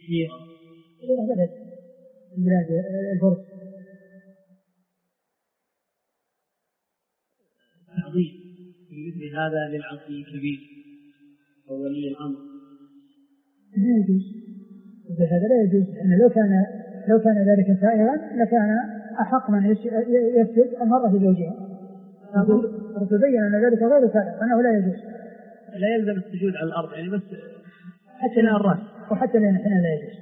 حيرة بلد من بلاد الفرس. تعظيم في مثل هذا للعصي الكبير أو ولي الأمر لا يجوز، هذا لا يجوز. لو كان ذلك سائغا لكان أحق من يسجد المرأة لزوجها، وتبين أن ذلك غير سائغ أنه لا يجوز. لا يلزم السجود على الأرض يعني بس حتى لا الرأس وحتى لا لا يجوز.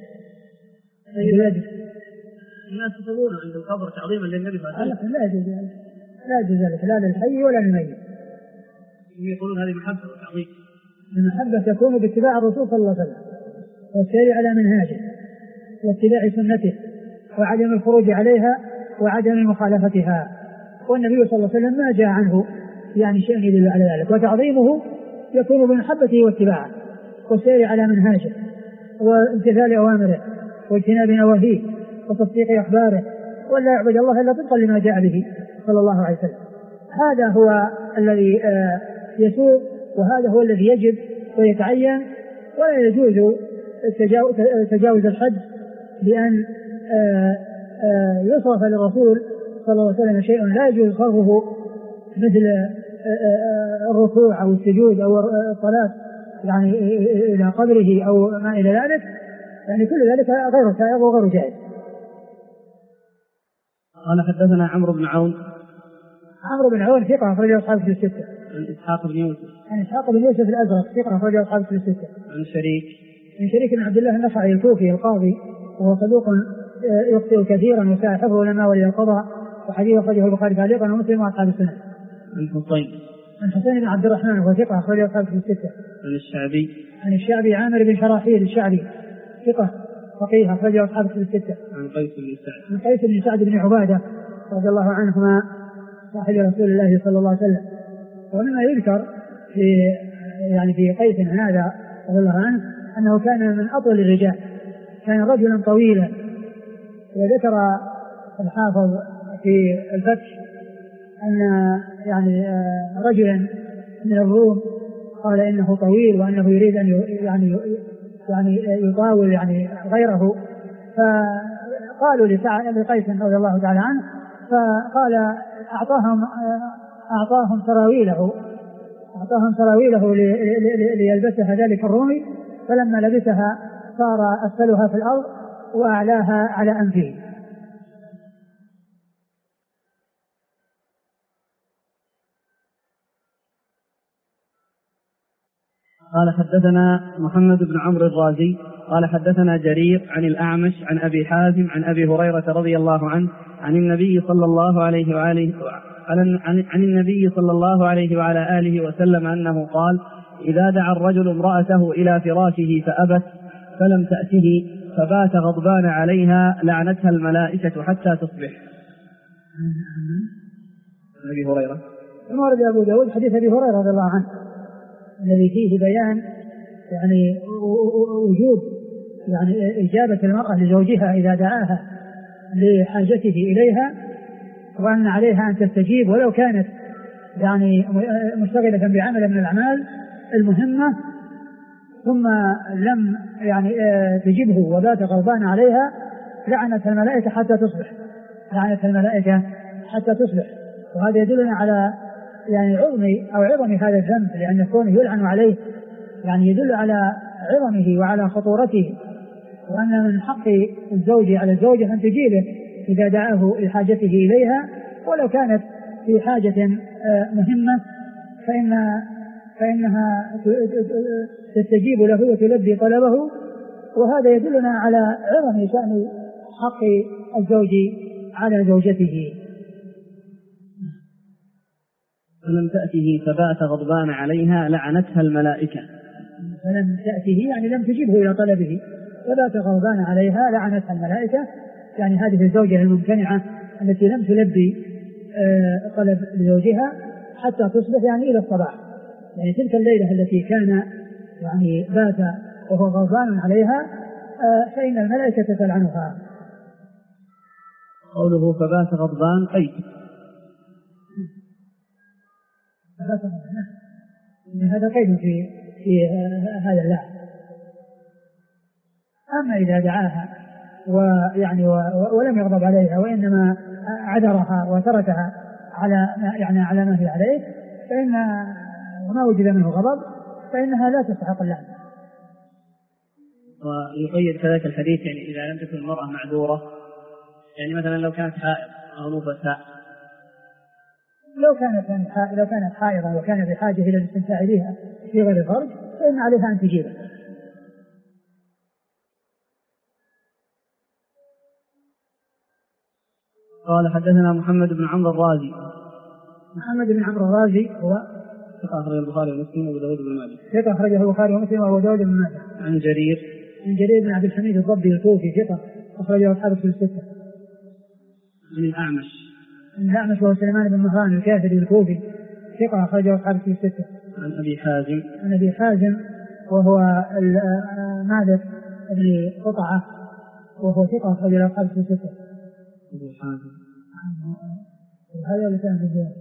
الناس يصلون عند القبر تعظيما للنبي صلى الله عليه وسلم. لا يجوز ذلك لا للحي ولا للميت. يقولون هذه محبة وتعظيم. المحبة تكون باتباع الرسول صلى الله عليه وسلم والسير على منهاجه واتباع سنته وعدم الخروج عليها وعدم مخالفتها. والنبي صلى الله عليه وسلم ما جاء عنه يعني شيء يدل على ذلك. وتعظيمه يكون بمحبته واتباعه والسير على منهاجه وامتثال أوامره واجتناب نواهيه وتصديق أخباره، ولا يعبد الله إلا طبقا لما جاء به صلى الله عليه وسلم. هذا هو الذي يسوء، وهذا هو الذي يجب ويتعين. ولا يجوز تجاوز الحد بأن يصرف للرسول صلى الله عليه وسلم شيء لا يجوز صرفه مثل الركوع أو السجود أو الصلاة يعني إلى قبره أو ما إلى ذلك، يعني كل ذلك غير سائغ وغير جائز. قال حدثنا عمرو بن عون. عمرو بن عون ثقة أخرجه أصحاب الكتب الستة. عن إسحاق بن يوسف. عن إسحاق بن يوسف الأزرق ثقة أخرجه أصحاب الكتب الستة. عن شريك. من شريك بن عبد الله النخعي الكوفي القاضي وهو صدوق يخطئ كثيرا وساء حفظه لما ولي القضاء، وحديث أخرجه البخاري تعليقا ومسلم وأصحاب السنن. عن حسين. عن حسين بن عبد الرحمن وهو ثقة أخرجه أصحاب الكتب الستة. عن الشعبي. عن الشعبي عامر بن شراحيل الشعبي ثقة فقيه أخرجه أصحاب الكتب الستة. عن قيس بن سعد. عن قيس بن سعد بن عبادة رضي الله عنهما صاحب رسول الله صلى الله عليه وسلم. ومما يذكر في قيس هذا رضي الله عنه أنه كان من أطول الرجال، كان رجلا طويلا. وذكر الحافظ في الفتح أن رجلا من الروم قال إنه طويل وأنه يريد أن يطاول غيره، فقالوا لقيس رضي الله تعالى عنه، فقال أعطاهم سراويله ليلبسها ذلك الرومي، فلما لبسها صار أسفلها في الأرض وأعلاها على أنفه. قال حدثنا محمد بن عمرو الرازي قال حدثنا جرير عن الأعمش عن أبي حازم عن أبي هريرة رضي الله عنه عن النبي صلى الله عليه وعلى آله وسلم أنه قال: إذا دعا الرجل امرأته إلى فراشه فأبت فلم تأته فبات غضبان عليها لعنتها الملائكة حتى تصبح. أبي هريرة. ورد أبو داود حديث أبي هريرة رضي الله عنه الذي فيه بيان وجوب إجابة المرأة لزوجها إذا دعاها لحاجته إليها، وأن عليها أن تستجيب ولو كانت مشتغلة بعمل من الأعمال المهمة، ثم لم تجبه وبات غضبان عليها لعنت الملائكة حتى تصبح. وهذا يدلنا على عظم هذا الذنب، لأن كونه يلعن عليه يدل على عظمه وعلى خطورته، وأن من حق الزوج على الزوجة أن تجيبه إذا دعاه لحاجته إليها ولو كانت في حاجة مهمة، فإنها تستجيب له وتلبي طلبه. وهذا يدلنا على عظم شأن حق الزوج على زوجته. فلم تأته فبات غضبان عليها لعنتها الملائكة. فلم تأته لم تجبه إلى طلبه، فبات غضبان عليها لعنتها الملائكة. هذه الزوجة الممتنعة التي لم تلبي طلب لزوجها حتى تصبح إلى الصباح، تلك الليلة التي كان بات وهو غضبان عليها، فإن الملائكة تلعنها. قوله فبات غضبان قيد. هذا قيد في هذا اللعب. أما إذا دعاها ويعني ولم يغضب عليها وإنما عذرها وتركها على ما هي عليه فإن وما وجد منه غضب فإنها لا تستحق اللعنة. ويقيد كذلك الحديث يعني إذا لم تكن المرأة معذورة، يعني مثلا لو كانت حائض أو نفساء، لو كانت حائضا وكانت بحاجة إلى الاستمتاع بها في غير الفرج فإن عليها أن تجيبه. قال حدثنا محمد بن عمرو الرازي. محمد بن عمرو الرازي هو ثقة أخرجه البخاري ومسلم وأبو داود بن ماجه. ثقة أخرجه البخاري ومسلم وأبو داود بن ماجه. عن جرير بن عبد الحميد الضبي الكوفي ثقة أخرجه أصحاب الكتب الستة. عن الأعمش وهو سليمان بن مهران الكافري الكوفي ثقة أخرجه أصحاب الكتب الستة. عن أبي حازم وهو مالك بن قطعة وهو ثقة أخرجه أصحاب الكتب الستة. أبو حازم هذا اللي كان في الجواب.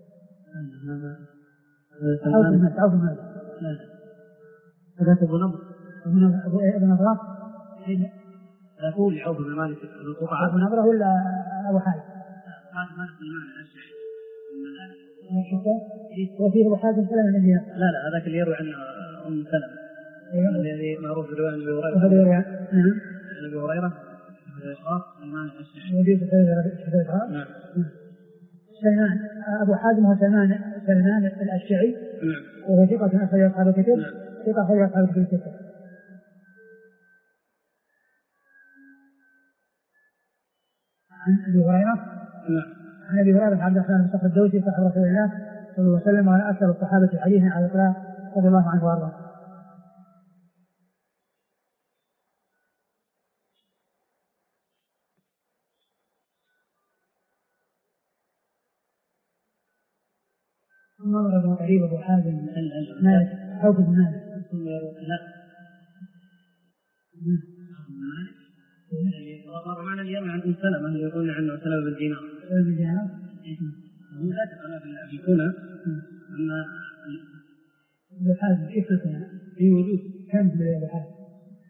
هذا عوف مالك. هذا أبو نضر ابن نضر. أقول عوف بن مالك القطعة. أبو نضر ولا أبو حازم؟ مالك بن مالك الأشعري. وفيه أبو حازم سلمة بن دينار. لا هذاك اللي يروي عنه أم سلمة الذي معروف برواية أبي هريرة. أبي هريرة سلمان الأشعري. نعم. سلمان أبو حازم هو سلمان الأشعري وهو ثقة أخرج أصحاب الكتب. ثقة أخرج أصحاب الكتب. عن أبي هريرة. عن أبي هريرة عبد الرحمن بن صخر الدوسي صاحب رسول الله صلى الله عليه وسلم وعلى أكثر الصحابة حديثا على الإطلاق رضي الله عنه وأرضاه. نظر ابن قريب أبو حازم مالك عوف بن مالك. لا مر معنا اليوم عن أم سلمة اللي يقولون عنه سلمة بن دينار. هو لا تقرأ في الكنى أن أبو حازم كيف الكنى؟ في وجود كم في أبو حازم؟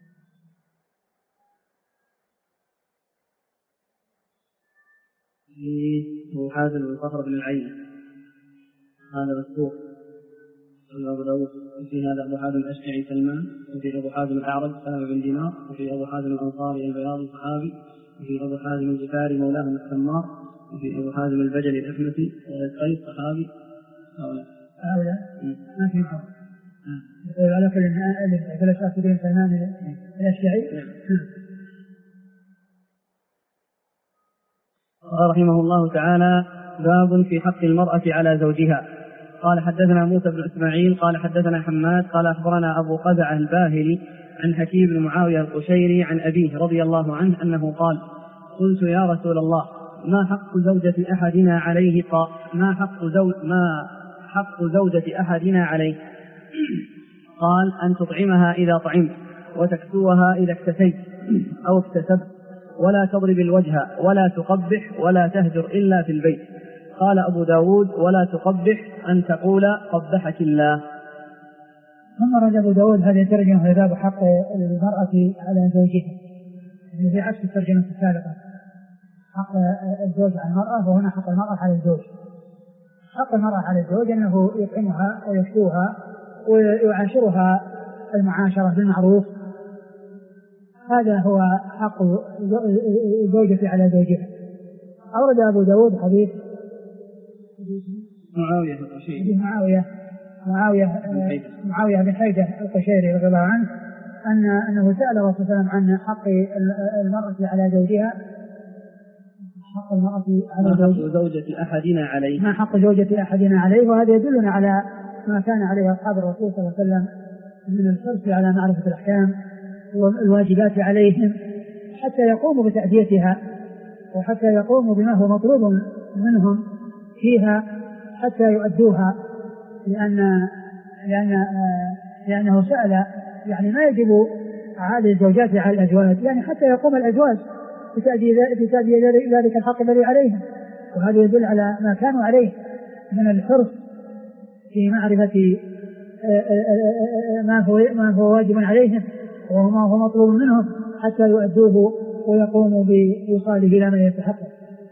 أبو حازم بن صخر بن العين هذا مسبوق أبو داود. وفي هذا أبو حازم الأشعري سلمان، وفي أبو حازم الأعرج سلمة بن دينار، وفي أبو حازم الأنصاري البياضي صحابي، وفي أبو حازم الجفاري مولاهم السمار، وفي أبو حازم البجلي الأحمسي قيس صحابي. هؤلاء ما في فرق. على كل ثلاث أسودين سلمان الأشعري. قال رحمه الله تعالى: باب في حق المرأة على زوجها. قال حدثنا موسى بن إسماعيل قال حدثنا حماد قال أخبرنا أبو قزعة الباهلي عن حكيم بن معاوية القشيري عن أبيه رضي الله عنه أنه قال: قلت يا رسول الله ما حق زوجة أحدنا عليه؟ ما حق زوجة أحدنا عليه؟ قال: أن تطعمها إذا طعمت، وتكسوها إذا اكتسيت أو اكتسبت، ولا تضرب الوجه، ولا تقبح، ولا تهجر إلا في البيت. قال أبو داود: ولا تقبح، أن تقول قبحك الله. ثم رد أبو داود هذه الترجمة في باب حق المرأة على زوجها، في عكس الترجمة السابقة. حق الزوج على المرأة، وهنا حق المرأة على الزوج. حق المرأة على الزوج أنه يطعمها ويكسوها ويعاشرها المعاشرة بالمعروف، هذا هو حق الزوجة على زوجها. أورد أبو داود حديث معاوية بن حيدة القشيري رضي الله عنه أنه سأل الرسول صلى الله عليه وسلم عن حق المرأة على زوجها. حق المرأة على زوجة أحدنا عليه، ما حق زوجة أحدنا عليه. وهذا يدلنا على ما كان عليه أصحاب الرسول صلى الله عليه وسلم من الحرص على معرفة الأحكام والواجبات عليهم حتى يقوموا بتأديتها، وحتى يقوموا بما هو مطلوب منهم فيها حتى يؤدوها، لأنه سأل يعني ما يجب على الزوجات على الأزواج، يعني حتى يقوم الأزواج بتأدية ذلك الحق الذي عليهم. وهذا يدل على ما كانوا عليه من الحرص في معرفة ما هو واجب عليهم وما هو مطلوب منهم حتى يؤدوه ويقوموا بإيصاله إلى من يستحقه.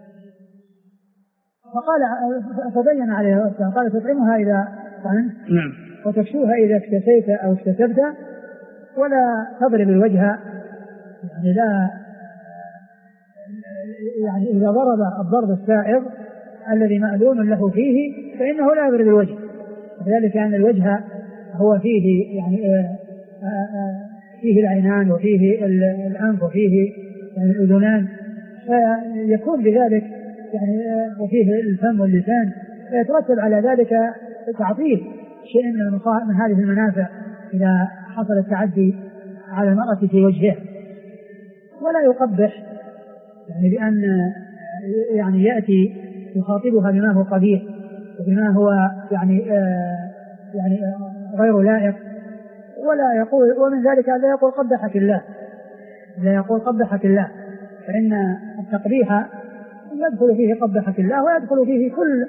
فبين عليه السلام قال تطعمها إذا طعمت وتكسوها إذا اكتسيت أو اكتسبت ولا تضرب الوجه، يعني لا يعني إذا ضرب الضرب السائغ الذي مأذون له فيه فإنه لا يضرب الوجه، وذلك أن الوجه هو فيه يعني فيه العينان وفيه الأنف وفيه يعني الأذنان، فيكون بذلك يعني وفيه الفم واللسان، فيترتب على ذلك تعطيل شيء من هذه المنافع إذا حصل التعدي على المرأة في وجهها. ولا يقبح يعني بأن يعني يأتي يخاطبها بما هو قبيح وبما هو يعني غير لائق، ولا يقول ومن ذلك لا يقول قبحك الله، لا يقول قبحك الله، فإن التقبيح يدخل فيه قبحك الله ويدخل فيه كل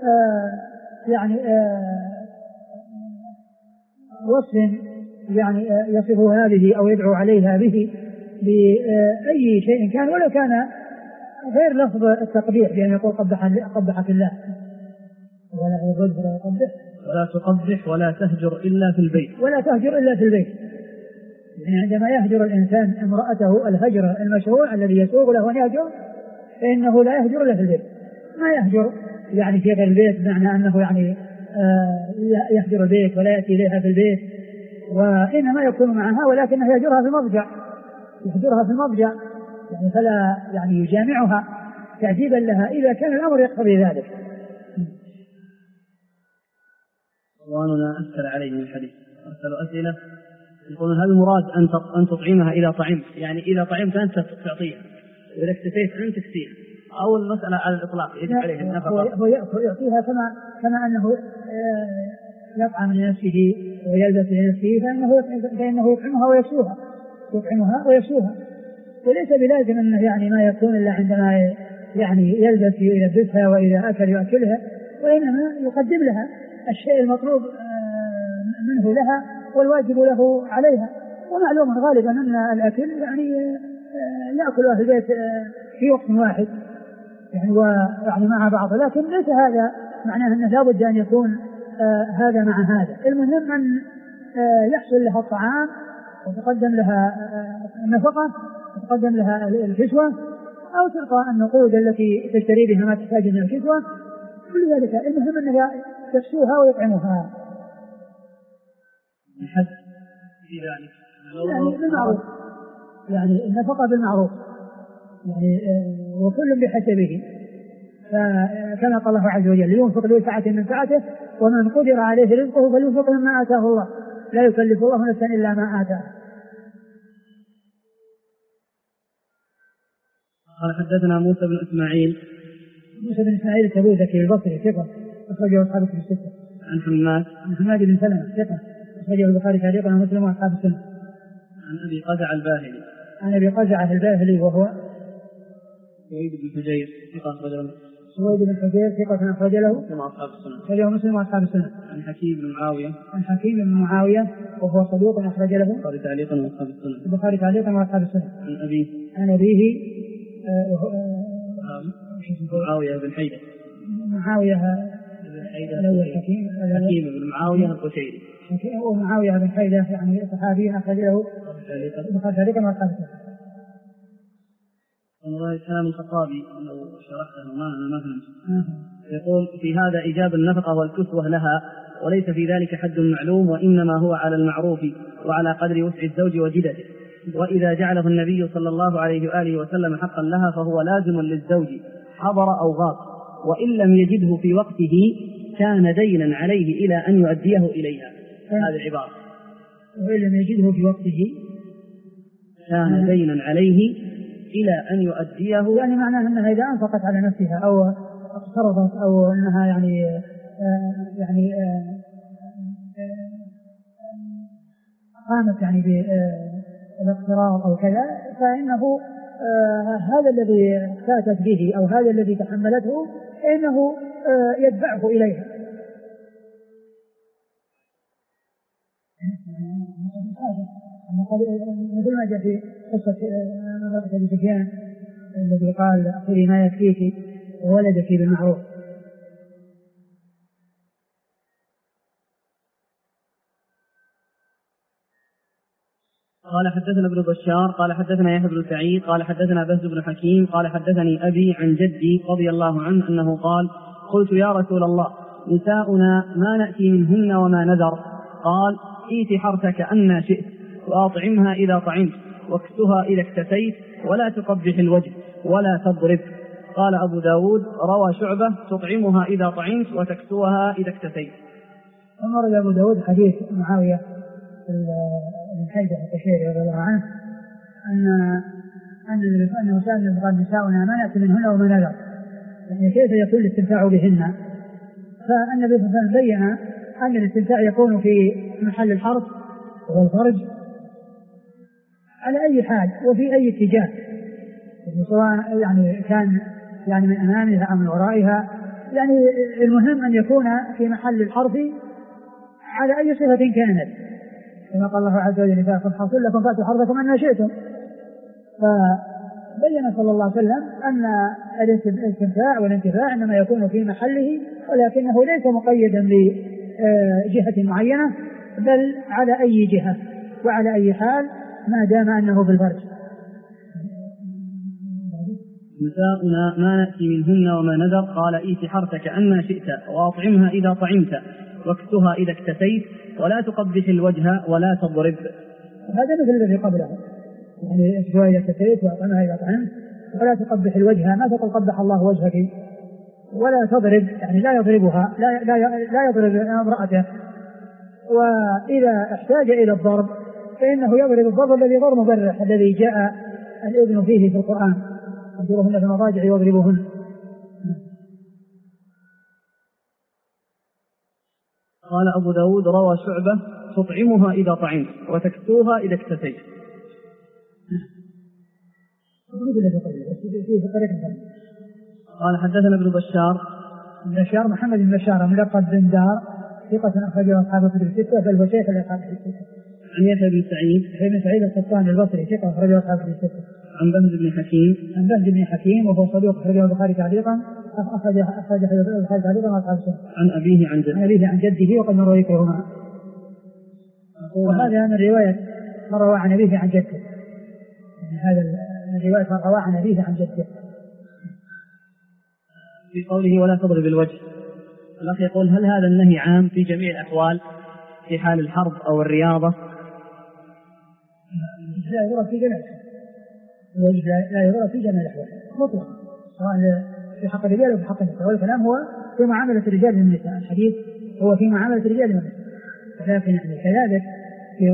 وصف يعني يصفها به أو يدعو عليها به بأي شيء كان ولو كان غير لفظ التقبيح، بأن يقول قبحك الله ولا يغض ولا يقبح. ولا تقبح ولا تهجر إلا في البيت، ولا تهجر إلا في البيت، يعني عندما يهجر الإنسان امرأته الهجر المشروع الذي يسوغ له أن يهجر فإنه لا يهجر إلا في البيت. ما يهجر يعني في غير البيت بمعنى أنه يعني يهجر البيت ولا يأتي إليها في البيت، وإنما يكون معها ولكنه يهجرها في المضجع، يهجرها في المضجع يعني فلا يعني يجامعها تعذيبا لها إذا كان الأمر يقتضي ذلك. إخواننا أسأل عليه من الحديث أرسلوا أسئلة يقولون هل المراد أن تطعمها إذا طعمت، يعني إذا طعمت أنت تعطيها وإذا اكتفيت أنت تكسيها، أو المسألة على الإطلاق يجب عليه النفقة؟ هو يعطيها كما أنه يطعم لنفسه ويلبس لنفسه فإنه يطعمها ويكسوها، وليس بلازم أنه يعني ما يكون إلا عندما يعني يلبس يلبسها وإذا أكل يأكلها، وإنما يقدم لها الشيء المطلوب منه لها والواجب له عليها. ومعلوم غالبا أن الأكل يعني يأكل أهل البيت في وقت واحد يعني ويعني مع بعض، لكن ليس هذا معناه أنه لا بد أن يكون هذا مع هذا. المهم أن يحصل لها الطعام وتقدم لها النفقة وتقدم لها الكسوة أو تعطى النقود التي تشتري بها ما تحتاج من الكسوة، كل ذلك المهم أنها يكسوها ويطعمها. الحد في ذلك يعني بالمعروف، يعني النفقة بالمعروف يعني وكل بحسبه، فكما قال الله عز وجل لينفق ذو سعة من سعته ومن قدر عليه رزقه فلينفق مما آتاه الله لا يكلف الله نفسا إلا ما آتاه. قال حدثنا موسى بن إسماعيل التبوذكي البصري ثقة أخرجه أصحاب الكتب الستة. عن حماد بن سلمة ثقة أخرجه البخاري تعليقا ومسلم وأصحاب السنة. عن أبي قزعة الباهلي. عن أبي قزعة الباهلي وهو سويد بن حجير ثقة أخرج له. سويد بن حجير ثقة أخرج له مسلم وأصحاب السنة. عن حكيم بن معاوية وهو صدوق أخرج له البخاري تعليقا وأصحاب السنة. البخاري تعليقا وأصحاب السنة. عن أبيه معاوية بن حيدة حكيم بن معاوية القشيري ومعاوية بن حيدة يعني صحابي أخرج له البخاري تعليقا وأصحاب السنة. والله كلام الخطابي لو شرحته ما فهمت. يقول في هذا إيجاب النفقة والكسوة لها وليس في ذلك حد معلوم، وإنما هو على المعروف وعلى قدر وسع الزوج وجدته، وإذا جعله النبي صلى الله عليه وآله وسلم حقا لها فهو لازم للزوج حضر أو غاب، وإن لم يجده في وقته كان دينا عليه إلى أن يؤديه إليها. هذه العبارة وإن لم يجده في وقته كان دينا عليه إلى أن يؤديه، يعني معناه أنها إذا أنفقت على نفسها أو اقترضت أو أنها يعني قامت يعني بالاقتراض أو كذا، فإنه هذا الذي فاتت به أو هذا الذي تحملته إنه يدفعه إليها. مثل ما جاء في قصة أبي سفيان الذي قال خذي ما يكفيك وولدك بالمعروف. قال حدثنا ابن بشار قال حدثنا يحيى بن سعيد قال حدثنا بهز بن حكيم قال حدثني أبي عن جدي رضي الله عنه أنه قال قلت يا رسول الله نساؤنا ما نأتي منهن وما نذر؟ قال ائت حرثك أن شئت وأطعمها إذا طعمت واكسها إذا اكتسيت ولا تقبح الوجه ولا تضرب. قال أبو داود روى شعبة تطعمها إذا طعمت وتكسوها إذا اكتسيت. أمر أبو داود حديث معاوية من حيث التشير رضي الله عنه أنه سأل قال نساؤنا ما نأتي منهن وما نذر، يعني كيف يكون الاستمتاع بهن؟ فالنبي صلى الله عليه وسلم بين أن الاستمتاع يكون في محل الحرث والفرج على أي حال وفي أي اتجاه، سواء يعني كان يعني من أمامها أو من ورائها، يعني المهم أن يكون في محل الحرث على أي صفة كانت، كما قال الله عز وجل فإن حصل لكم فأتوا حرثكم أن شئتم. فبين صلى الله عليه وسلم أن الاستمتاع والانتفاع إنما يكون في محله، ولكنه ليس مقيدا بجهة معينة بل على أي جهة وعلى أي حال ما دام أنه في الفرج. نساؤنا ما نأتي منهن وما نذر؟ قال ائت حرثك أن شئت وأطعمها إذا طعمت واكسها إذا اكتسيت ولا تقبح الوجه ولا تضرب. هذا مثل الذي قبله، يعني اكسها إذا اكتسيت وأطعمها إذا طعمت ولا تقبح الوجه، ما تقول قبح الله وجهك، ولا تضرب يعني لا يضربها، لا يضرب امرأته، وإذا احتاج إلى الضرب فإنه يضرب الضرب الذي غير مبرح الذي جاء الإذن فيه في القرآن اضربوهن في المضاجع واضربوهن. قال أبو داود روى شعبة تطعمها إذا طعمت وتكسوها إذا اكتسيت. قال حدثنا ابن بشار محمد بن بشار ملقب بن دار ثقة أخرجه أصحاب الكتب الستة بل هو شيخ لأصحاب الكتب الستة. عن يحيى بن سعيد القطان البصري ثقة أخرجه أصحاب الكتب الستة. عن بهز بن حكيم وهو صدوق أخرجه البخاري تعليقا أخرج البخاري تعليقا أصحاب السنة. عن أبيه عن جده وقد مر ذكرهما. وهذا من رواية من روى عن أبيه عن جده، هذا من رواية من روى عن أبيه عن جده. في قوله ولا تضرب الوجه، الأخ يقول هل هذا النهي عام في جميع الأحوال في حال الحرب أو الرياضة؟ لا يضرب في جميع الوجه، لا يضرب في جميع الأحوال مطلقا، سواء في حق الرجال وفي حق النساء، والكلام هو في معاملة الرجال والنساء، الحديث هو في معاملة الرجال والنساء، لكن يعني كذلك في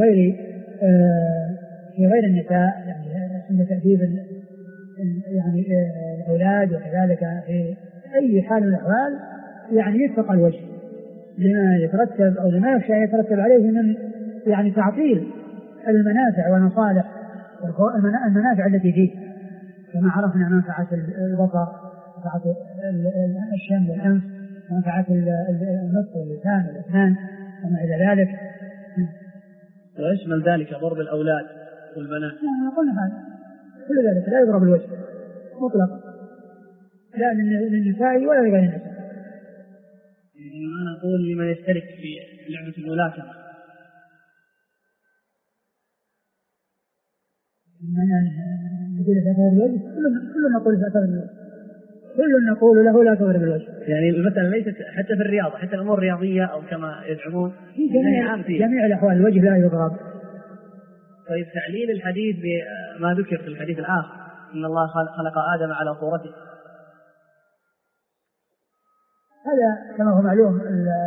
غير النساء، يعني عند تأديب يعني الأولاد، وكذلك في أي حال من الأحوال يعني يتقى الوجه لما يترتب أو لما يخشى يترتب عليه من يعني تعطيل المنافع والمصالح المنافع التي فيه، كما عرفنا منفعة البصر، منفعة الشم والأنف، منفعة النطق واللسان والأسنان وما إلى ذلك، ويشمل ذلك ضرب الأولاد والبنات. قلنا هذا كل ذلك لا يضرب الوجه مطلقا، لا للنساء ولا لغير النساء. أنا أقول لمن يشترك في لعبة الملاكمة، كل نقول له لا تضرب الوجه، يعني المسألة ليست حتى في الرياضة، حتى الأمور الرياضية أو كما يزعمون في جميع الأحوال الوجه لا يضرب. طيب تعليل الحديث بما ذكر في الحديث الآخر إن الله خلق آدم على صورته، هذا كما هو معلوم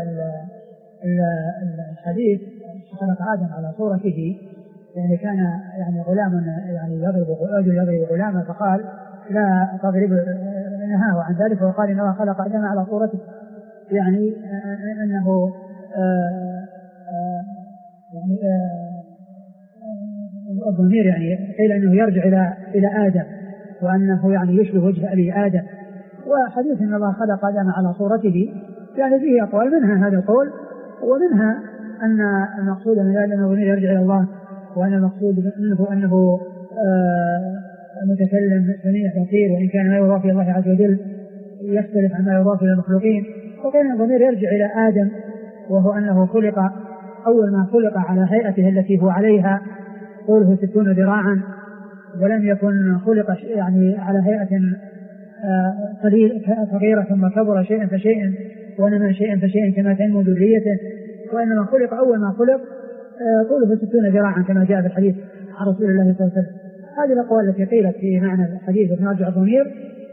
الحديث خلق آدم على صورته، يعني كان يعني غلام يعني يضرب غلاما فقال لا تضرب، نهاه عن ذلك وقال إن الله خلق آدم على صورته، يعني أنه الضمير يعني قيل أنه يرجع إلى آدم، وأنه يعني يشبه وجه أبي آدم. وحديث إن الله خلق آدم على صورته يعني فيه أقوال، منها هذا القول، ومنها أن المقصود من ذلك أنه يرجع إلى الله وأن المقصود منه أنه متكلم سميع بصير، وإن كان ما يضاف إلى الله عز وجل يختلف عما يضاف إلى المخلوقين. وكان الضمير يرجع إلى آدم، وهو أنه خلق أول ما خلق على هيئته التي هو عليها طوله 60 ذراعا، ولم يكن خلق يعني على هيئة صغيرة ثم كبر شيئا فشيئا ونمى شيئا فشيئا كما تنمو ذريته، وإنما خلق أول ما خلق طوله 60 ذراعا كما جاء في الحديث عن رسول الله صلى الله عليه وسلم. هذه الأقوال التي قيلت في معنى الحديث وتنازع الضمير.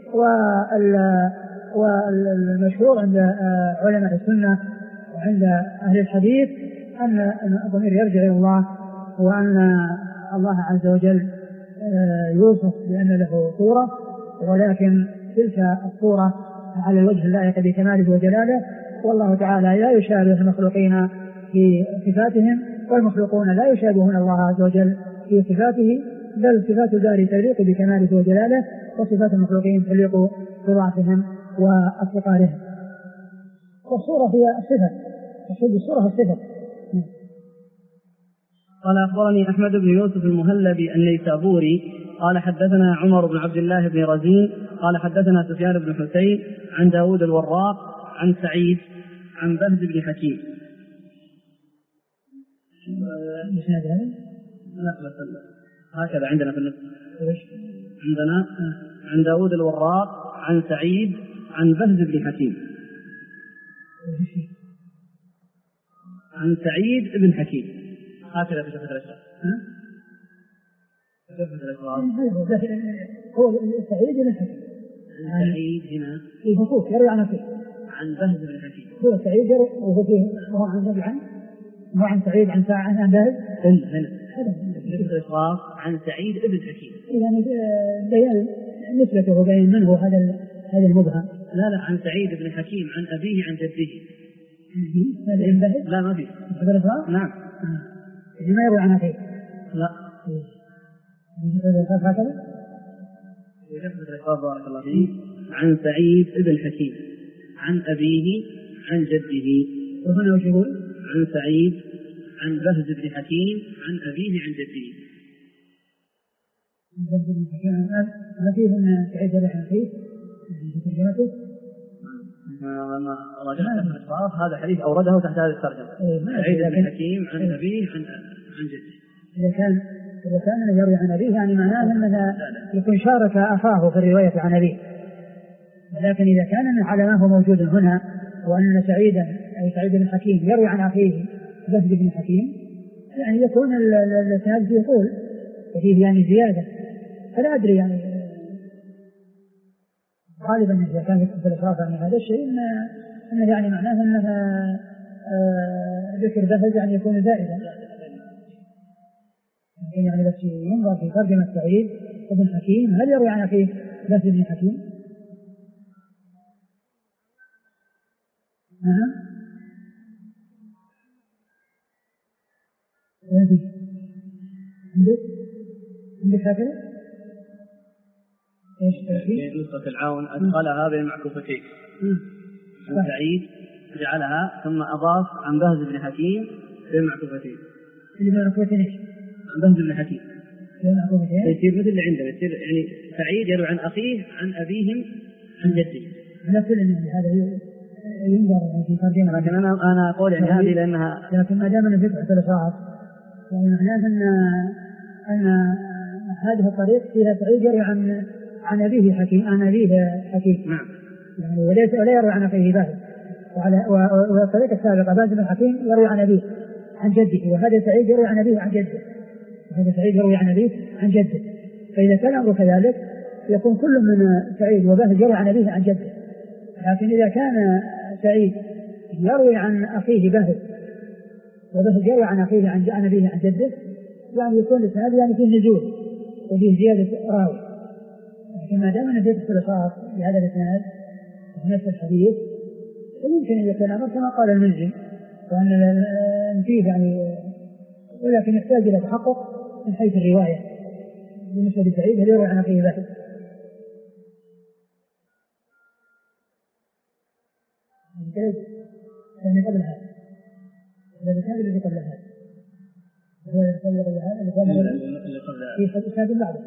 والمشهور عند علماء السنة وعند أهل الحديث أن الضمير يرجع إلى الله، وأن الله عز وجل يوصف بأن له صورة، ولكن تلك الصورة على الوجه اللائق بكماله وجلاله، والله تعالى لا يشابه المخلوقين في صفاتهم، والمخلوقون لا يشابهون الله عز وجل في صفاته، بل صفات الباري تليق بكماله وجلاله، وصفات المخلوقين تليق بضعفهم وافتقارهم. والصورة هي الصفة، تشد الصورة الصفة. قال أخبرني أحمد بن يوسف المهلبي النيسابوري قال حدثنا عمر بن عبد الله بن رزين قال حدثنا سفيان بن حسين عن داود الوراق عن سعيد عن بهز بن حكيم. هكذا عندنا في النسخة، عندنا عن داود الوراق عن سعيد عن بهز بن حكيم، عن سعيد بن حكيم، هكذا في شفة الأشراف. هو سعيد بن حكيم، سعيد هنا في خصوص يروي عن نفسه عن بهز بن حكيم، هو سعيد وهو فيه عن سعيد عن ساعة عن بهز هنا في شفة الأشراف عن سعيد بن حكيم، يعني بيان نسبته بين من هو هذا المبهم. لا عن سعيد بن حكيم عن أبيه عن جده. لا ما فيه. نعم. ما يروي عن أخيه. لا. هكذا. بارك الله فيك. عن سعيد بن حكيم عن أبيه عن جده. وهنا وش يقول؟ عن سعيد عن بهز بن حكيم عن أبيه عن جده. بهز بن حكيم ما فيه من سعيد بن حكيم في ترجمته؟ هذا حديث أورده تحت هذه الترجمة. سعيد بن حكيم عن أبيه عن جده. إذا كان يروي عن أبيه يعني معناه أنه يكون شارك أخاه في الرواية عن أبيه. لكن إذا كان على ما هو موجود هنا، وأن سعيدا أي سعيد بن حكيم يروي عن أخيه بهز بن حكيم، يعني يكون الإسناد فيه طول وفيه يعني زيادة. فلا أدري يعني غالبا إذا كان في الإشراف عن هذا الشيء أنه يعني معناه أنها ذكر بهز يعني يكون زائدا، يعني بس ينظر في ترجمة سعيد بن حكيم هل يروي عن أخيه بهز بن حكيم؟ عندك هكذا؟ في نسخة العون أدخلها بين معكوفتين. عن سعيد جعلها ثم أضاف عن بهز بن حكيم بين معكوفتين. اللي بين معكوفتين إيش؟ عن بهز بن حكيم. بين معكوفتين. يصير مثل اللي عنده، يصير يعني سعيد يروي عن أخيه عن أبيهم عن جده. لا كل هذا ينظر في ترجمة. لكن أنا أقول يعني هذه لأنها. لكن ما دام أنه فتح الإشراف يعني معناه أن هذه الطريق فيها سعيد يروي عن أبيه حكيم عن أبيه حكيم. نعم. يعني ولا يروي عن أخيه بهز. والطريقة السابقة بهز بن حكيم يروي عن أبيه عن جده، وهذا سعيد يروي عن أبيه عن جده، وهذا سعيد يروي عن أبيه عن جده. فإذا كان الأمر كذلك يكون كل من سعيد وبهز يروي عن أبيه عن جده. لكن إذا كان سعيد يروي عن أخيه بهز وبهز يروي عن أخيه عن أبيه عن جده، يعني يكون الإسناد يعني فيه نزول وفيه زيادة راوي. لكن ما دام أن فيه اختلاف بهذا الإسناد وفي نفس الحديث يمكن أن يكون أمر كما قال المنذري، وأن فيه يعني، ولكن يحتاج إلى تحقق من حيث الرواية بالنسبة لسعيد هل يروي عن أخيه بهز. يعني قبل هذا الذي قبل هذا هو يصدق هذا اللي قبل في حديث هذا بعده.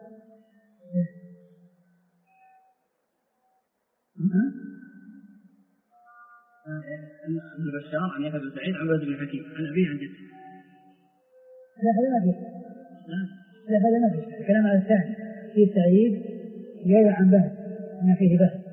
ابن بشار عن يحيى بن سعيد عن بهز بن حكيم عن أبيه عن جده. لا هذا ما فيه. لا هذا ما فيه. الكلام على الثاني في سعيد يروي عن بهز ما فيه بهز.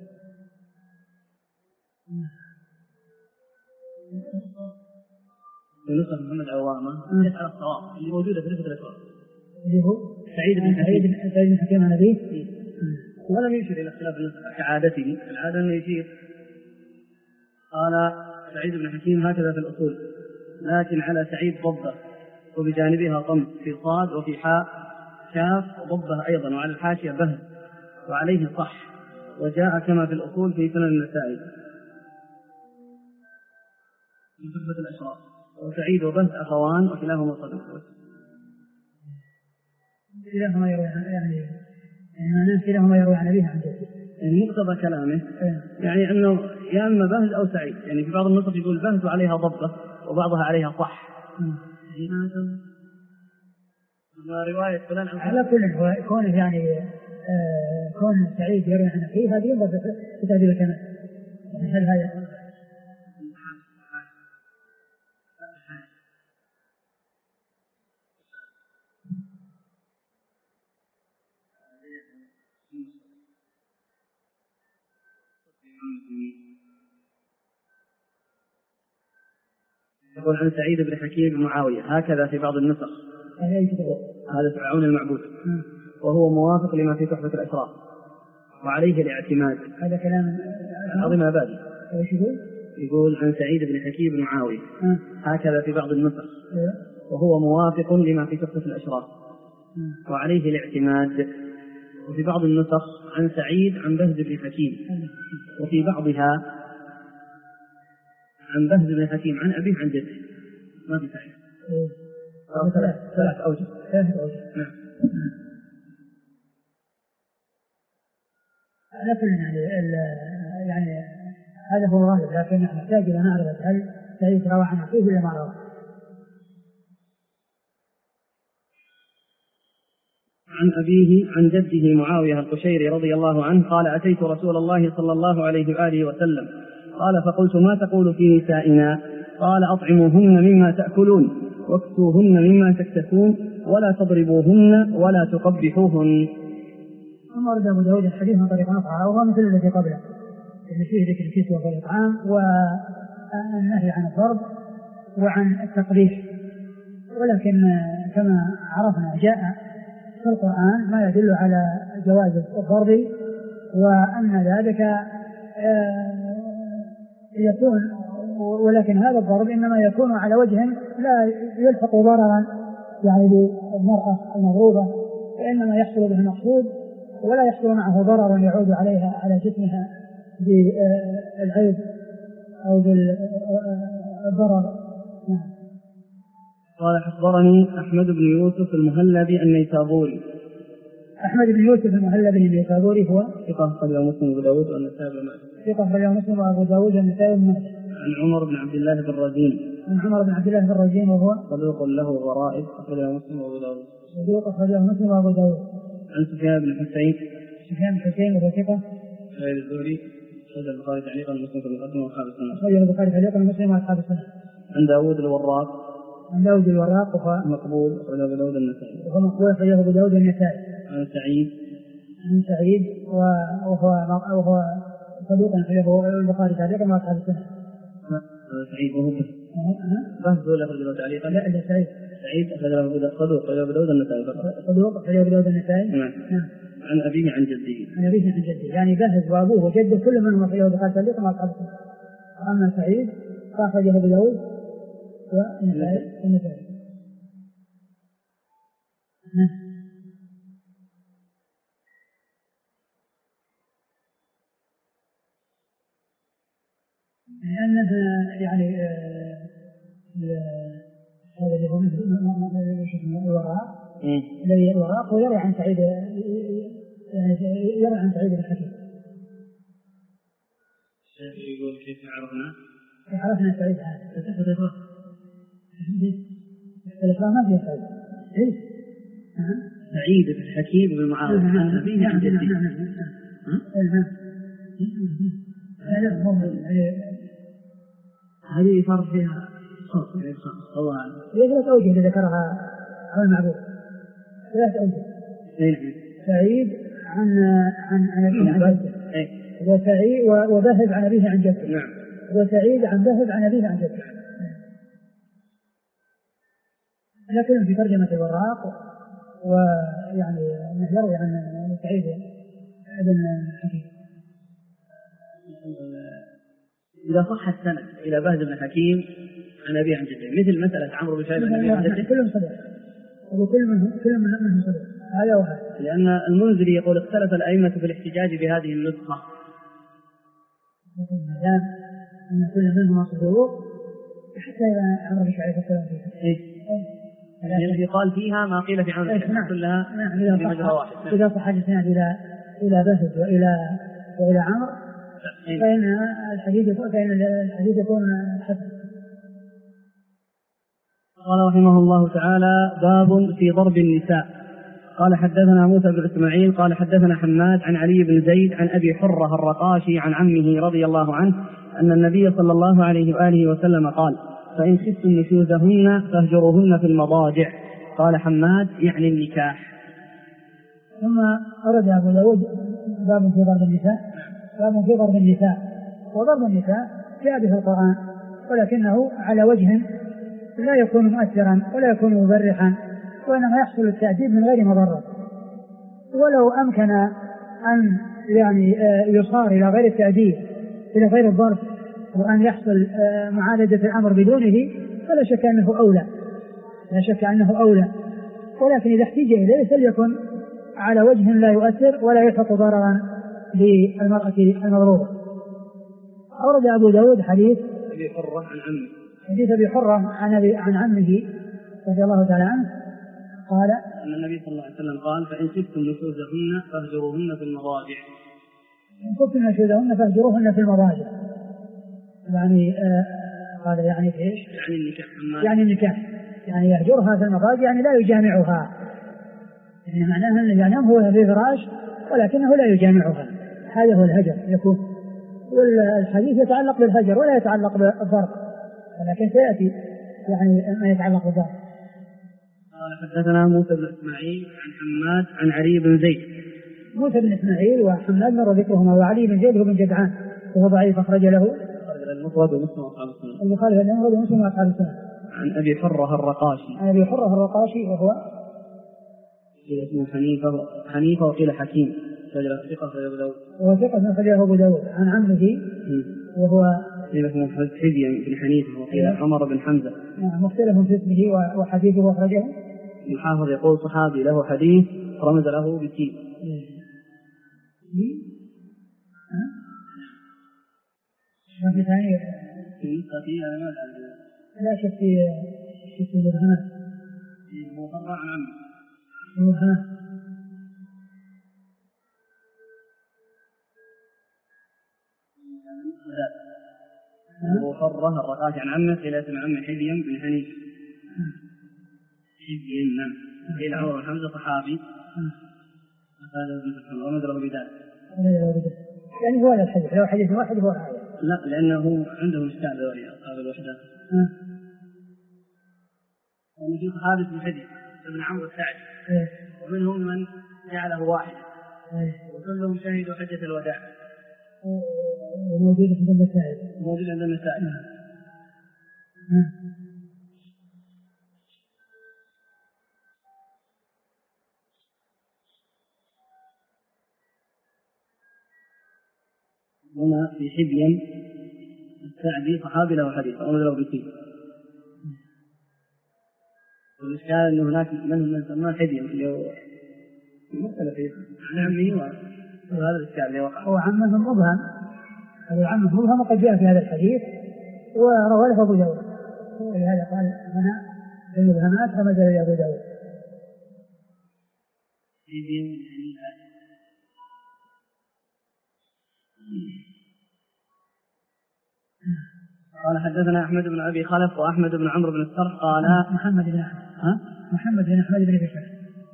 في نسخة محمد عوامة يسأل الصواب اللي موجودة في نسخة الأسواق اللي هو سعيد بن حكيم عن أبيه. ولم يشير إلى اختلاف النسخة كعادته. العادة أنه يشير. قال سعيد بن حكيم هكذا في الأصول لكن على سعيد ضبة وبجانبها ضم في صاد وفي حاء شاف ضبة أيضا وعلى الحاشية بهز وعليه صح وجاء كما في الأصول في سنن النسائي من صفة الأشراف. وسعيد وبهز أخوان وكلاهما صدوق. كلاهما يروي يعني كلاهما يروي عن أبيه عن جده. يعني مقتضى كلامه يعني أنه يا إما بهز أو سعيد. يعني في بعض النسخ يقول بهز وعليها ضبة وبعضها عليها صح. رواية فلان على كل كونه يعني كون سعيد يروي عن أخيه هذه ينظر في تهذيب الكلام. هل هذا يقول عن سعيد بن حكيم بن معاوية هكذا في بعض النسخ. هذا فرعون المعبود وهو موافق لما في تحفة الأشراف وعليه الاعتماد. هذا كلام عظيم أبادي. يقول عن سعيد بن حكيم بن معاوية هكذا في بعض النسخ وهو موافق لما في تحفة الأشراف وعليه الاعتماد. وفي بعض النسخ عن سعيد عن بهز بن حكيم وفي بعضها عن بهز بن حكيم عن أبيه عن جده. ما في سعيد. ثلاث أوجه. نعم. لكن يعني هذا هو الغالب لكن نحتاج إلى معرفة هل سعيد روى عن أخيه ولا ما روى. عن أبيه عن جده معاوية القشيري رضي الله عنه قال أتيت رسول الله صلى الله عليه وآله وسلم قال فقلت ما تقول في نسائنا؟ قال أطعموهن مما تأكلون واكسوهن مما تكتسون ولا تضربوهن ولا تقبحوهن. ثم ورد أبو داود الحديث من طريق أخرى وهو مثل الذي قبله اللي فيه ذكر الكسوة والإطعام والنهي عن الضرب وعن التقبيح. ولكن كما عرفنا جاء في القرآن ما يدل على جواز الضرب وأن ذلك يكون ولكن هذا الضرب إنما يكون على وجه لا يلحق ضررا يعني بالمرأة المضروبة فإنما يحصل به المقصود ولا يحصل معه ضرر يعود عليها على جسمها بالعيب أو بالضرر. قال أخبرني أحمد بن يوسف المهلبي النيسابوري. أحمد بن يوسف المهلبي النيسابوري هو ثقة أخرجه مسلم وأبو داود والنسائي بن ماجه. ثقة أخرجه مسلم وأبو داود والنسائي بن ماجه. عن عمر بن عبد الله بن رزين. عن عمر بن عبد الله بن رزين وهو صدوق له غرائب أخرجه مسلم وأبو داود. صدوق أخرجه مسلم وأبو داود. عن سفيان بن حسين. سفيان بن حسين وهو ثقة. غير الزهري أخرجه البخاري تعليقا مسلم في المقدمة وأصحاب السنة. أخرجه البخاري تعليقا مسلم وأصحاب السنة. عن داوود الوراق. عن داود الوراق وهو مقبول أخرجه أبو داود النسائي. وهو مقبول أخرجه أبو داود النسائي. عن سعيد. عن سعيد وهو صدوق أخرجه البخاري تعليقا وأصحاب السنة. سعيد وهو بهز ولا أخرجه تعليقا؟ لا سعيد. سعيد أخرجه صدوق أخرجه أبو داود النسائي فقط. صدوق أخرجه أبو داود النسائي. نعم. عن أبيه عن جده. عن أبيه عن جده يعني بهز وأبوه وجده كل منهم أخرجه البخاري تعليقا وأصحاب السنة. أما سعيد فأخرجه أبو داود والنسائي. لأنها يعني هذا اللي هو الوراق الذي الوراق ويروي عن سعيد يروي عن سعيد بن حكيم. الشيخ يقول كيف عرفنا؟ عرفنا سعيد هذا الإكراه ما فيه سعيد. سعيد بن حكيم بن معاوية عن أبيه عن جده. هذه فرق فيها صوت الله أعلم. ثلاث أوجه اللي ذكرها على المعبود، ثلاث أوجه. سعيد عن أبيه عن جده، وسعيد وبهب عن أبيه عن جده. نعم. وسعيد عن بهب عن أبيه عن جده. لكن في ترجمة الوراق ويعني يروي عن سعيد بن حكيم. إذا صح السند إلى بهز بن حكيم عن أبي عن جده، مثل مسألة عمرو بن شعيب عن أبي عن جده، كلهم صدق، وكل منهم صدق. هذا وهذا. لأن المنذري يقول اختلف الأئمة في الاحتجاج بهذه النسخة. ما دام أن كل منهم صدوق حتى إذا عمرو بن شعيب كلام فيه. الذي قال فيها ما قيل في عمرو كلها في مجرى واحد. إذا صح الإسناد إلى بهز وإلى عمرو فإن الحديث يكون حسن. قال رحمه الله تعالى: باب في ضرب النساء. قال حدثنا موسى بن إسماعيل قال حدثنا حماد عن علي بن زيد عن أبي حرة الرقاشي عن عمه رضي الله عنه أن النبي صلى الله عليه وآله وسلم قال: فإن خفتم نشوزهن فاهجروهن في المضاجع. قال حماد: يعني النكاح. ثم أرد أبو داود باب في ضرب النساء. باب في ضرب النساء. وضرب النساء جاء به القرآن، ولكنه على وجه لا يكون مؤثرا ولا يكون مبرحا، وإنما يحصل التأديب من غير مضرة. ولو أمكن أن يعني يصار إلى غير التأديب، إلى غير الضرب، وأن يحصل معالجة الأمر بدونه، فلا شك أنه أولى، لا شك أنه أولى. ولكن إذا احتيج إليه فليكن على وجه لا يؤثر ولا يلحق ضررا بالمرأة المضروبة. أورد أبو داود حديث أبي حرة عن عمه، حديث أبي حرة عن عمه رضي الله تعالى عنه قال أن النبي صلى الله عليه وسلم قال: فإن خفتم نشوزهن فاهجروهن في المضاجع. إن خفتم نشوزهن فاهجروهن في المضاجع، يعني قال يعني إيش؟ يعني النكاح. يعني النكاح، يعني يهجرها في المضاجع، يعني لا يجامعها، يعني معناها أن يعني هو في فراش ولكنه لا يجامعها، هذا هو الهجر يكون. والحديث يتعلق بالهجر ولا يتعلق بالضرب، ولكن سيأتي يعني ما يتعلق بالضرب. قال حدثنا موسى بن إسماعيل عن حماد عن علي بن زيد. موسى بن إسماعيل وحماد مر ذكرهما، وعلي بن زيد هو بن جدعان وهو ضعيف، أخرج له المفرد ومسلم وأصحاب السنن. المخالف المفرد ومسلم وأصحاب السنن. عن أبي حرة الرقاشي. عن أبي حرة الرقاشي وهو اسمه حنيفة وقيل حكيم، ثقة في أبو داود. وهو ثقة من أخرجه أبو داود. عن عمه وهو اسمه حزيم بن حنيفة وقيل عمر بن حمزة. مختلف في اسمه وحديثه أخرجه. الحافظ يقول: صحابي له حديث رمز له بسين. ما في ثاني لا شك في المرهنات مطلع عن عمه المرهنات. أبو حرة الرقاشي عن عمه قيل اسم عمه حزيم بن حنيفة. حزيم نعم. قيل عمر بن حمزة صحابي. هذا ابن ضرب بذلك. يعني هو هذا الحديث، لو حديث واحد هو هذا. لا، لأنه عندهم إشكال ذولي أصحاب الوحدات. يعني في صحابي اسمه حزيم ابن عمرو السعدي، ومنهم من جعله واحدا، وكلهم شهدوا حجة الوداع. موجود عند النسائي. موجود عند النسائي. هنا في حبيا السعدي صحابي له حديث أو له بسيط. والإشكال أنه هناك من سماه حبيا اللي هو مختلف عن عمه، وهذا الإشكال اللي وقع. هو عمه مبهم، هذا عمه مبهم وقد جاء في هذا الحديث وروى له أبو داود، ولهذا قال هنا المبهمات رمز إلى أبو داود. قال حدثنا أحمد بن أبي خلف وأحمد بن عمرو بن السرح قال محمد بن أحمد محمد بن أحمد بن بشر.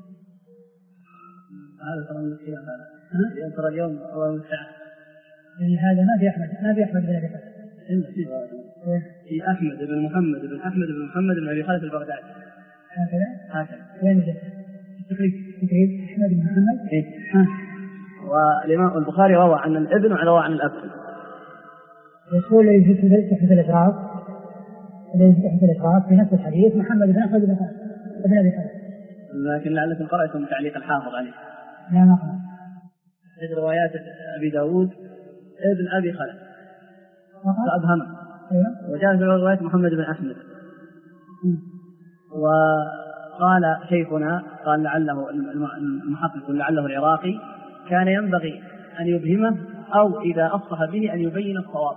هذا ترى من الخلاف هذا. ترى اليوم الله المستعان. يعني هذا ما في أحمد بن بشر. في أحمد بن محمد بن أحمد بن محمد بن أبي خالد البغدادي. هكذا. وين جاء؟ تقريب أحمد بن محمد. والإمام البخاري روى عن الابن وروى عن الأب. يقول لي في تحت الإدراك في نفس الحديث محمد بن أحمد بن أبي خالد. لكن لعلكم قرأتم تعليق الحافظ عليه. لا ما قرأت. في روايات أبي داود ابن أبي خالد. فأبهم. وجاء في رواية محمد بن أحمد. وقال شيخنا قال لعله المحقق لعله العراقي كان ينبغي أن يبهمه أو إذا أصح به أن يبين الصواب.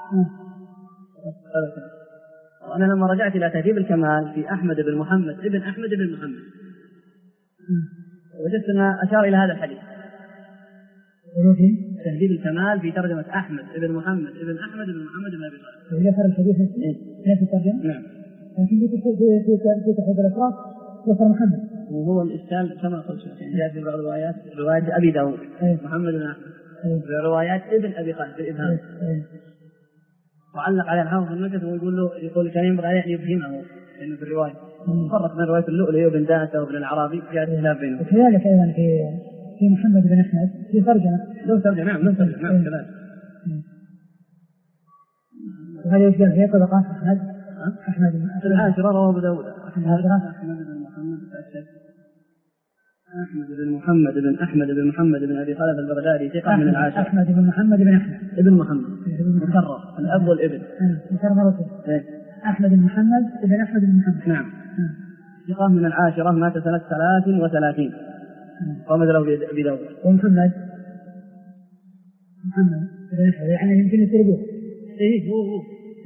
وأنا لما رجعت إلى تهذيب الكمال في أحمد بن محمد ابن أحمد بن محمد وجدت أنه أشار إلى هذا الحديث. تهذيب الكمال في ترجمة أحمد بن محمد ابن أحمد بن محمد بن أبي خالد. ذكر الحديث نفس الترجمة. نعم. لكن في تحت الإفراط ذكر محمد. وهو الإشكال كما قلت جاء في بعض الروايات رواية أبي داود محمد بن أحمد في روايات ابن أبي خالد بالإبهام. وعلق عليه الحافظ المجد ويقول له يقول كان ينبغي عليه أن يفهمه لأنه في الرواية فرق بين رواية اللؤلؤي وابن داسة وابن العرابي جاء خلاف بينهم. وكذلك أيضا في محمد بن أحمد في ترجمة. نعم كذلك. وهل يشبه في طبقات أحمد في العاشرة رواه أبو داود أحمد بن محمد بن أحمد بن محمد بن أبي خالد البغدادي ثقة من العاشرة. أحمد بن محمد بن أحمد ابن محمد مكرر الأب والابن مكرر أحمد بن محمد بن أحمد بن محمد. نعم. ثقة من العاشرة مات سنة 33 قام له أبي داود. ومحمد بن أحمد يعني يمكن يسرقوه. هو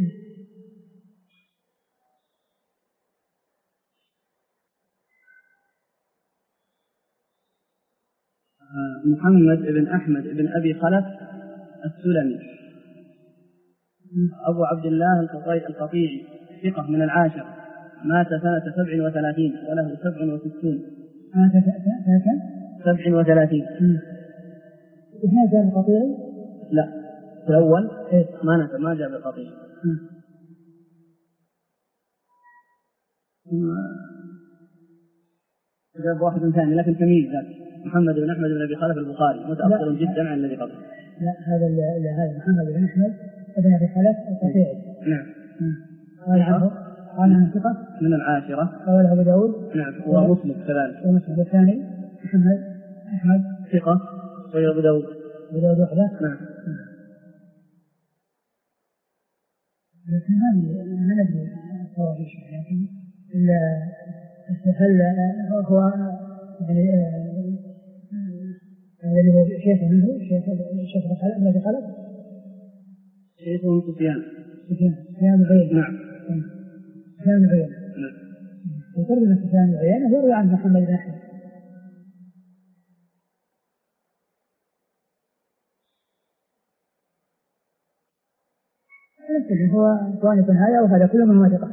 محمد بن أحمد بن أبي خلف السلمي أبو عبد الله القطيعي ثقة من العاشرة مات سنة 37 وله 67. مات 37. هنا جاء القطيعي؟ لا في الأول ما جاء بالقطيعي. جاب واحد ثاني لكن تمييز ذاك محمد بن أحمد بن أبي خلف البخاري متأخر جدا عن الذي قبله. لا هذا محمد بن أحمد بن أبي خلف القطيعي. نعم. قال عن ثقة من العاشرة. قال أبو داود. نعم ومسلم كذلك. ومسلم الثاني محمد أحمد ثقة وهي أبو داود وحده. نعم. لكن هذه ما ندري صراحة لكن هل هو يعني الذي هو شيخ منه شيخ الذي خلق شيخه سفيان الغيان. نعم. سفيان الغيان. وترجمة سفيان الغيان يروي عن محمد بن أحمد. هو سواء يكون هذا أو هذا كله من موافقة.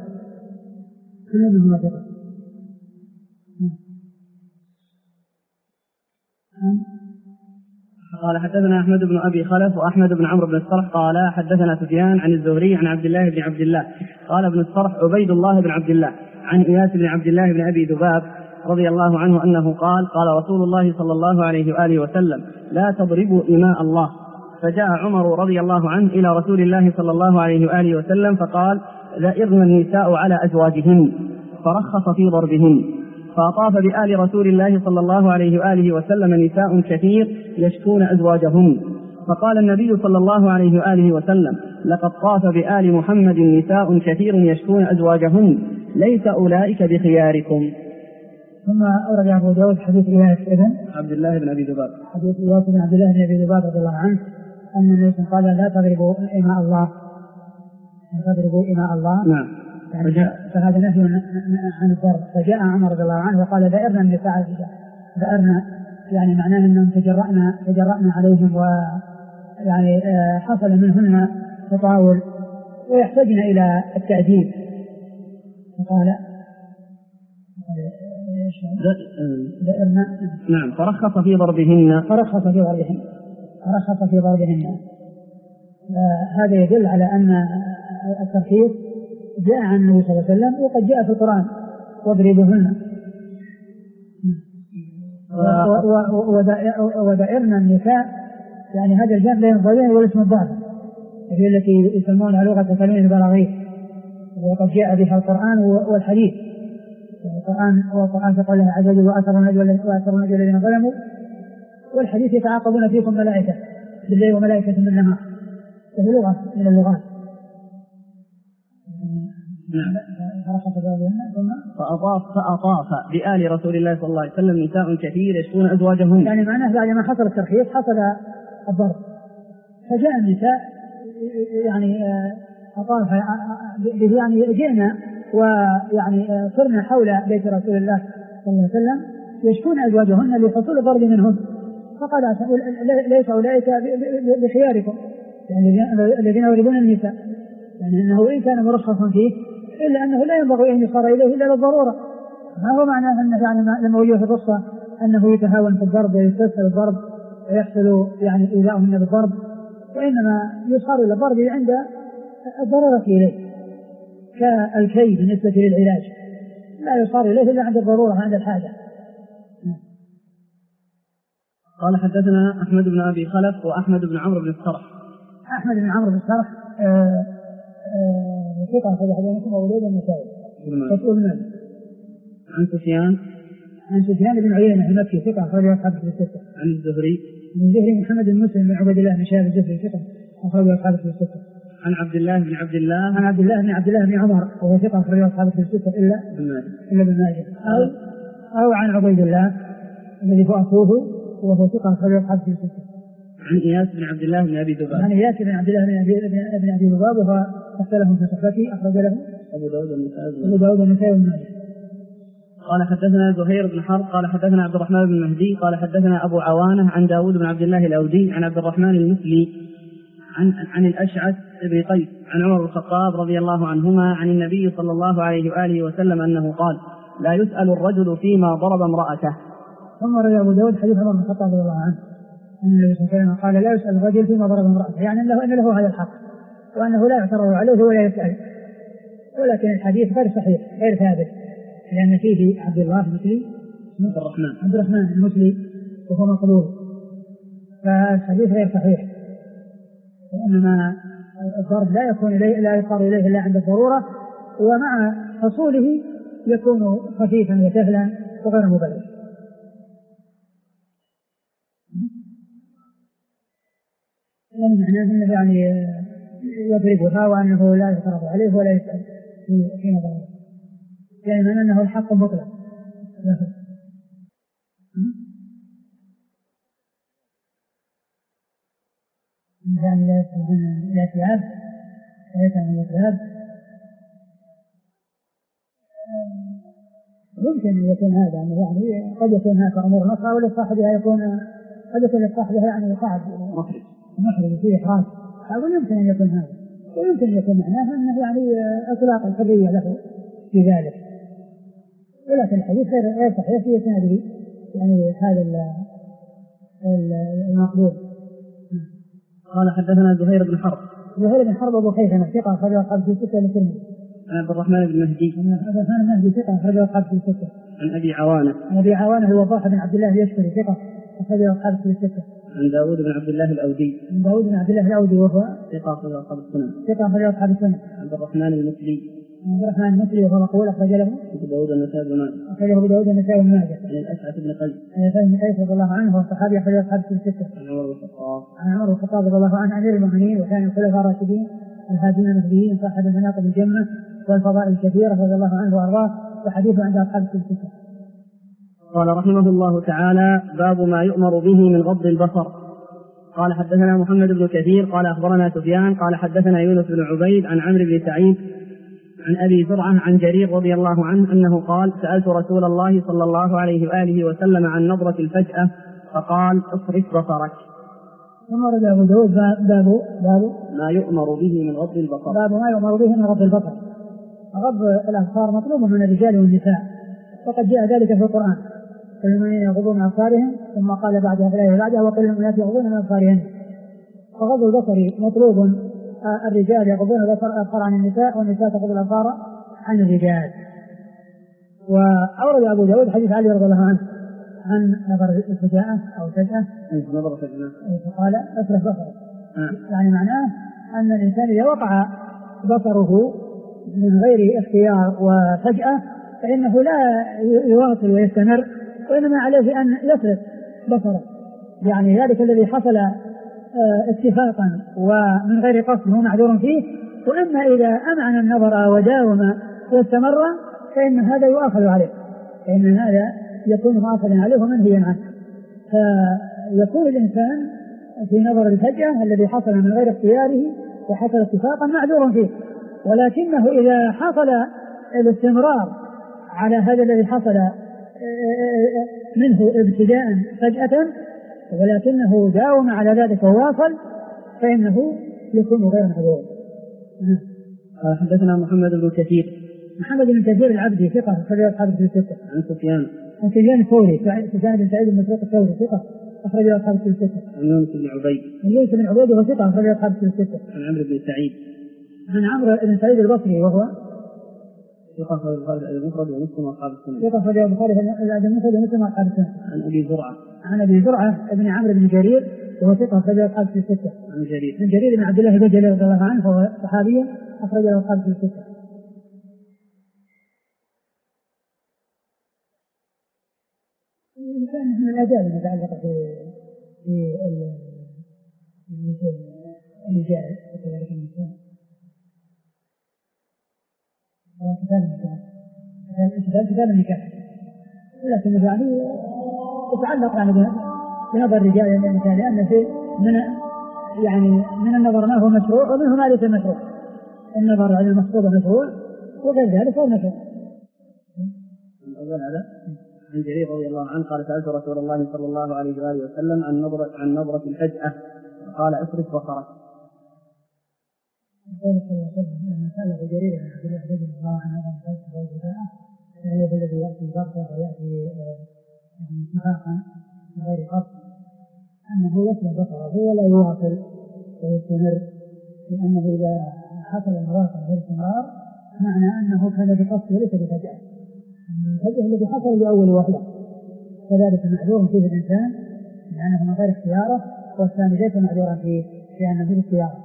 قال حدثنا أحمد بن أبي خلف وأحمد بن عمرو بن الصرح قال حدثنا سفيان عن الزهري عن عبد الله بن عبد الله قال ابن الصرح عبيد الله بن عبد الله عن إياس بن عبد الله بن أبي ذباب رضي الله عنه أنه قال رسول الله صلى الله عليه وآله وسلم لا تضربوا إماء الله. فجاء عمر رضي الله عنه إلى رسول الله صلى الله عليه وآله وسلم فقال ذئرن النساء على أزواجهن فرخص في ضربهن. فأطاف بآل رسول الله صلى الله عليه وآله وسلم نساء كثير يشكون أزواجهن. فقال النبي صلى الله عليه وآله وسلم لقد طاف بآل محمد نساء كثير يشكون أزواجهن ليس أولئك بخياركم. ثم أورد أبو داود حديث إياس بن عبد الله بن أبي ذباب حديث إياس بن عبد الله بن أبي ذباب رضي الله عنه أن النبي قال لا تضربوا إماء الله. نعم. فهذا نفي عن الضرب. فجاء عمر رضي الله عنه وقال ذئرنا النساء ذئرنا يعني معناه أنهم تجرأنا عليهم ويعني حصل منهن تطاول ويحتاجنا إلى التأديب. فقال نعم. فرخص في ضربهن. هذا يدل على أن الترخيص جاء عن النبي صلى الله عليه وسلم، وقد جاء في القرآن واضربوهن. ودائرنا النساء يعني هذا الجانب لا ينضبط ولا اسم الضعف، هي التي يسمونها لغة كلمة البلاغية، وقد جاء بها القرآن والحديث. والقرآن قال عز وجل وأثروا النجوى الذين ظلموا، والحديث يتعاقبون فيكم ملائكة بالليل وملائكة بالنهار، وهي لغة من اللغات. فأطاف بآل رسول الله صلى الله عليه وسلم نساء كثير يشكون أزواجهم. يعني معناه بعد ما حصل الترخيص حصل الضرب، فجاء النساء يعني أطاف يعني جئنا ويعني صرنا حول بيت رسول الله صلى الله عليه وسلم يشكون أزواجهن لحصول الضرب منهن، فقال ليس أولئك بخياركم، يعني الذين يضربون النساء، يعني أنه إن كان مرخصا فيه إلا أنه لا ينبغي أن يصار إليه إلا للضرورة. ما هو معناه أنه يعني لما وجه في القصة أنه يتهاون في الضرب ويستسهل الضرب ويحصل يعني إيذاؤهن بالضرب، وإنما يصار إلى الضرب عند الضرورة إليه، كالكي بالنسبة للعلاج لا يصار إليه إلا عند الضرورة عند الحاجة. قال حدثنا أحمد بن أبي خلف وأحمد بن عمرو بن الصرح. أحمد بن عمرو بن الصرح ثقة في حديثه ووليد النسائي فتقول من عن سفيان بن عيينة المكي ثقة أخرج أصحاب الستة. عن الزهري محمد بن مسلم بن عبد الله بن شهاب الزهري ثقة أخرج أصحاب الستة. عن عبد الله بن عمر وهو ثقة أخرج أصحاب الستة إلا ابن ماجه. أو عن عبيد الله الذي هو أخوه وهو ثقة أخرج أصحاب الستة. عن إياس بن عبد الله بن أبي ذباب. وهو أختلفهم في صحبته أخرج له أبو داود والنسائي والماجه. قال حدثنا زهير بن حرب قال حدثنا عبد الرحمن بن مهدي قال حدثنا أبو عوانة عن داود بن عبد الله الأودي عن عبد الرحمن المثلي عن الأشعث بن قيس عن عمر بن الخطاب رضي الله عنهما عن النبي صلى الله عليه وآله وسلم أنه قال لا يسأل الرجل فيما ضرب امرأته. ثم روى أبو داود حديث عمر بن الخطاب رضي الله عنه أن النبي صلى الله عليه وسلم قال لا يسأل الرجل فيما ضرب امرأته، يعني أن له هذا الحق وأنه لا يعترض عليه ولا يسأل. ولكن الحديث غير صحيح غير ثابت، لأن فيه عبد الرحمن المثلي وهو مقبول، فالحديث غير صحيح، وإنما الضرب لا يصار إليه إلا عند الضرورة، ومع حصوله يكون خفيفا وسهلا وغير مبالغ. يعني معناه أنه يعني يضربها وأنه لا يعترض عليه ولا يسأل في نظره، يعني من أنه الحق مطلق. يعني لا يتعب يمكن أن يكون هذا يعني قد يكون هناك أمور نصرة ولصاحبها قد يكون لصاحبها يعني قاعد محرم فيه إحراج، أقول يمكن أن يكون هذا، ويمكن أن يكون معناه أنه يعني إطلاق الحرية له في ذلك، ولكن الحديث غير صحيح في إسناده يعني هذا المقبول. قال حدثنا زهير بن حرب أبو خيثمة ثقة أخرج أصحاب الستة للترمذي. عن عبد الرحمن بن مهدي ثقة أخرج أصحاب الستة. عن أبي عوانة هو وضاح بن عبد الله اليشكري ثقة أخرج أصحاب الستة. عن داود بن عبد الله الأودي وهو ثقة أخرج أصحاب السنة. عبد الرحمن المثلي وهو مقبول أخرج له أبو داود النسائي بن ماجه. عن الأشعث بن قيس رضي الله عنه والصحابي أخرج أصحاب الستة. عن عمر بن الخطاب رضي الله عنه أمير المؤمنين وكان الخلفاء الراشدين الهادين المهديين صاحب المناقب الجنة والفضائل الكثيرة رضي الله عنه وأرضاه، وحديثه عند أصحاب الستة. قال رحمه الله تعالى باب ما يؤمر به من غض البصر. قال حدثنا محمد بن كثير قال أخبرنا سفيان قال حدثنا يونس بن عبيد عن عمرو بن سعيد عن أبي زرعة عن جرير رضي الله عنه أنه قال سألت رسول الله صلى الله عليه وآله وسلم عن نظرة الفجأة فقال اصرف بصرك. ثم رد أبو داود باب ما يؤمر به من غض البصر. غض البصر. غض الأبصار مطلوب من الرجال والنساء، وقد جاء ذلك في القرآن كل من يغضون من أبصارهم ثم قال بعدها في الآية بعدها وكل المؤمنات يغضون من أبصارهن. فغض البصر مطلوب، الرجال يغضون الأبصار عن النساء والنساء تغض الأبصار عن الرجال. وأورد أبو داود حديث علي رضي الله عنه عن نظر الفجاءة أو فجأة فقال أسرف بصره، يعني معناه أن الإنسان إذا وقع بصره من غير اختيار وفجأة فإنه لا يواصل ويستمر، وإنما عليه أن يسرف بصره، يعني ذلك الذي حصل اتفاقا ومن غير قصد هو معذور فيه. وأما إذا أمعن النظر وداوم واستمر فإن هذا يؤاخذ عليه، فإن هذا يكون مؤاخذا عليه ومنهيا عنه. فيكون الإنسان في نظر الفجأة الذي حصل من غير اختياره وحصل اتفاقا معذور فيه، ولكنه إذا حصل الاستمرار على هذا الذي حصل منه ابتداء فجأة ولكنه داوم على ذلك وواصل فإنه يكون غير معذور. حدثنا محمد بن كثير العبدي ثقة أخرج أصحاب الكتب الستة. عن سفيان الثوري سفيان بن سعيد بن مسروق الثوري ثقة أخرج أصحاب الكتب الستة. عن يونس بن عبيد وهو ثقة أخرج أصحاب الكتب الستة. عن عمرو بن سعيد عن عمرو بن سعيد البصري وهو ثقة أخرج البخاري المفرد ومسلم وأصحاب السنة. ثقة أخرج البخاري المفرد ومسلم وأصحاب السنة. عن أبي زرعة ابن عمرو بن جرير وهو ثقة أخرج أصحاب الكتب الستة. عن جرير بن عبد الله البجلي رضي الله عنه وهو صحابي أخرج أصحاب الكتب الستة. الإنسان من الآداب المتعلقة في الرجال وكذلك النساء كتاب النكاح، ولكن يعني يتعلق يعني بنظر الرجال والنساء، لأن في من النظر ما هو مشروع ومنه ما ليس مشروع. النظر على المقصود مشروع وغير ذلك هو مشروع. عن جرير رضي الله عنه قال سألت رسول الله صلى الله عليه وآله وسلم عن نظرة الفجأة قال أسرف بصرك. قال صلى الله عليه وسلم لما سأله جرير رضي الله عنه عن الفجأة والفجاءة هذا الذي يأتي بغتة ويأتي اتفاقا من غير قصد أنه يسلب بصره ولا يواصل ويستمر، لأنه إذا حصل المواقع بالاستمرار معنى أنه كان بقصد وليس بفجأة. الفجأة الذي حصل لأول وهلة كذلك معذور فيه الإنسان لأنه من غير اختياره، والثاني ليس معذورا فيه لأنه من اختياره.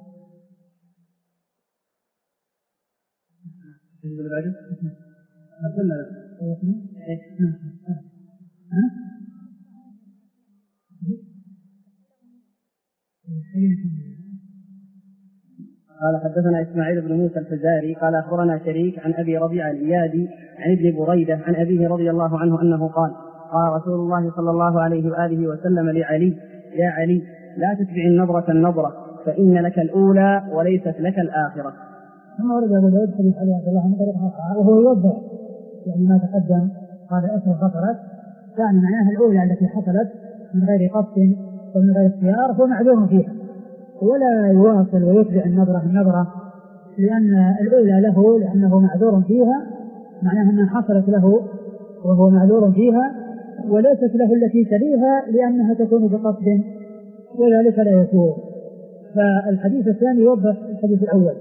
قال حدثنا إسماعيل بن موسى الفزاري قال أخبرنا شريك عن أبي ربيعة الإيادي عن ابن بريدة عن أبيه رضي الله عنه أنه قال قال رسول الله صلى الله عليه وآله وسلم لعلي يا علي لا تتبع النظرة النظرة فإن لك الأولى وليست لك الآخرة. ثم ورد أبو داود حديث علي عبد الله عنه وهو يوضح يعني ما تقدم. قال أسرف بصرك يعني معناها الأولى التي حصلت من غير قصد ومن غير اختيار هو معذور فيها، ولا يواصل ويتبع النظرة لأن الأولى له لأنه معذور فيها، معناها أنها حصلت له وهو معذور فيها، وليست له التي تليها لأنها تكون بقصد وذلك لا يكون. فالحديث الثاني يوضح الحديث الأول.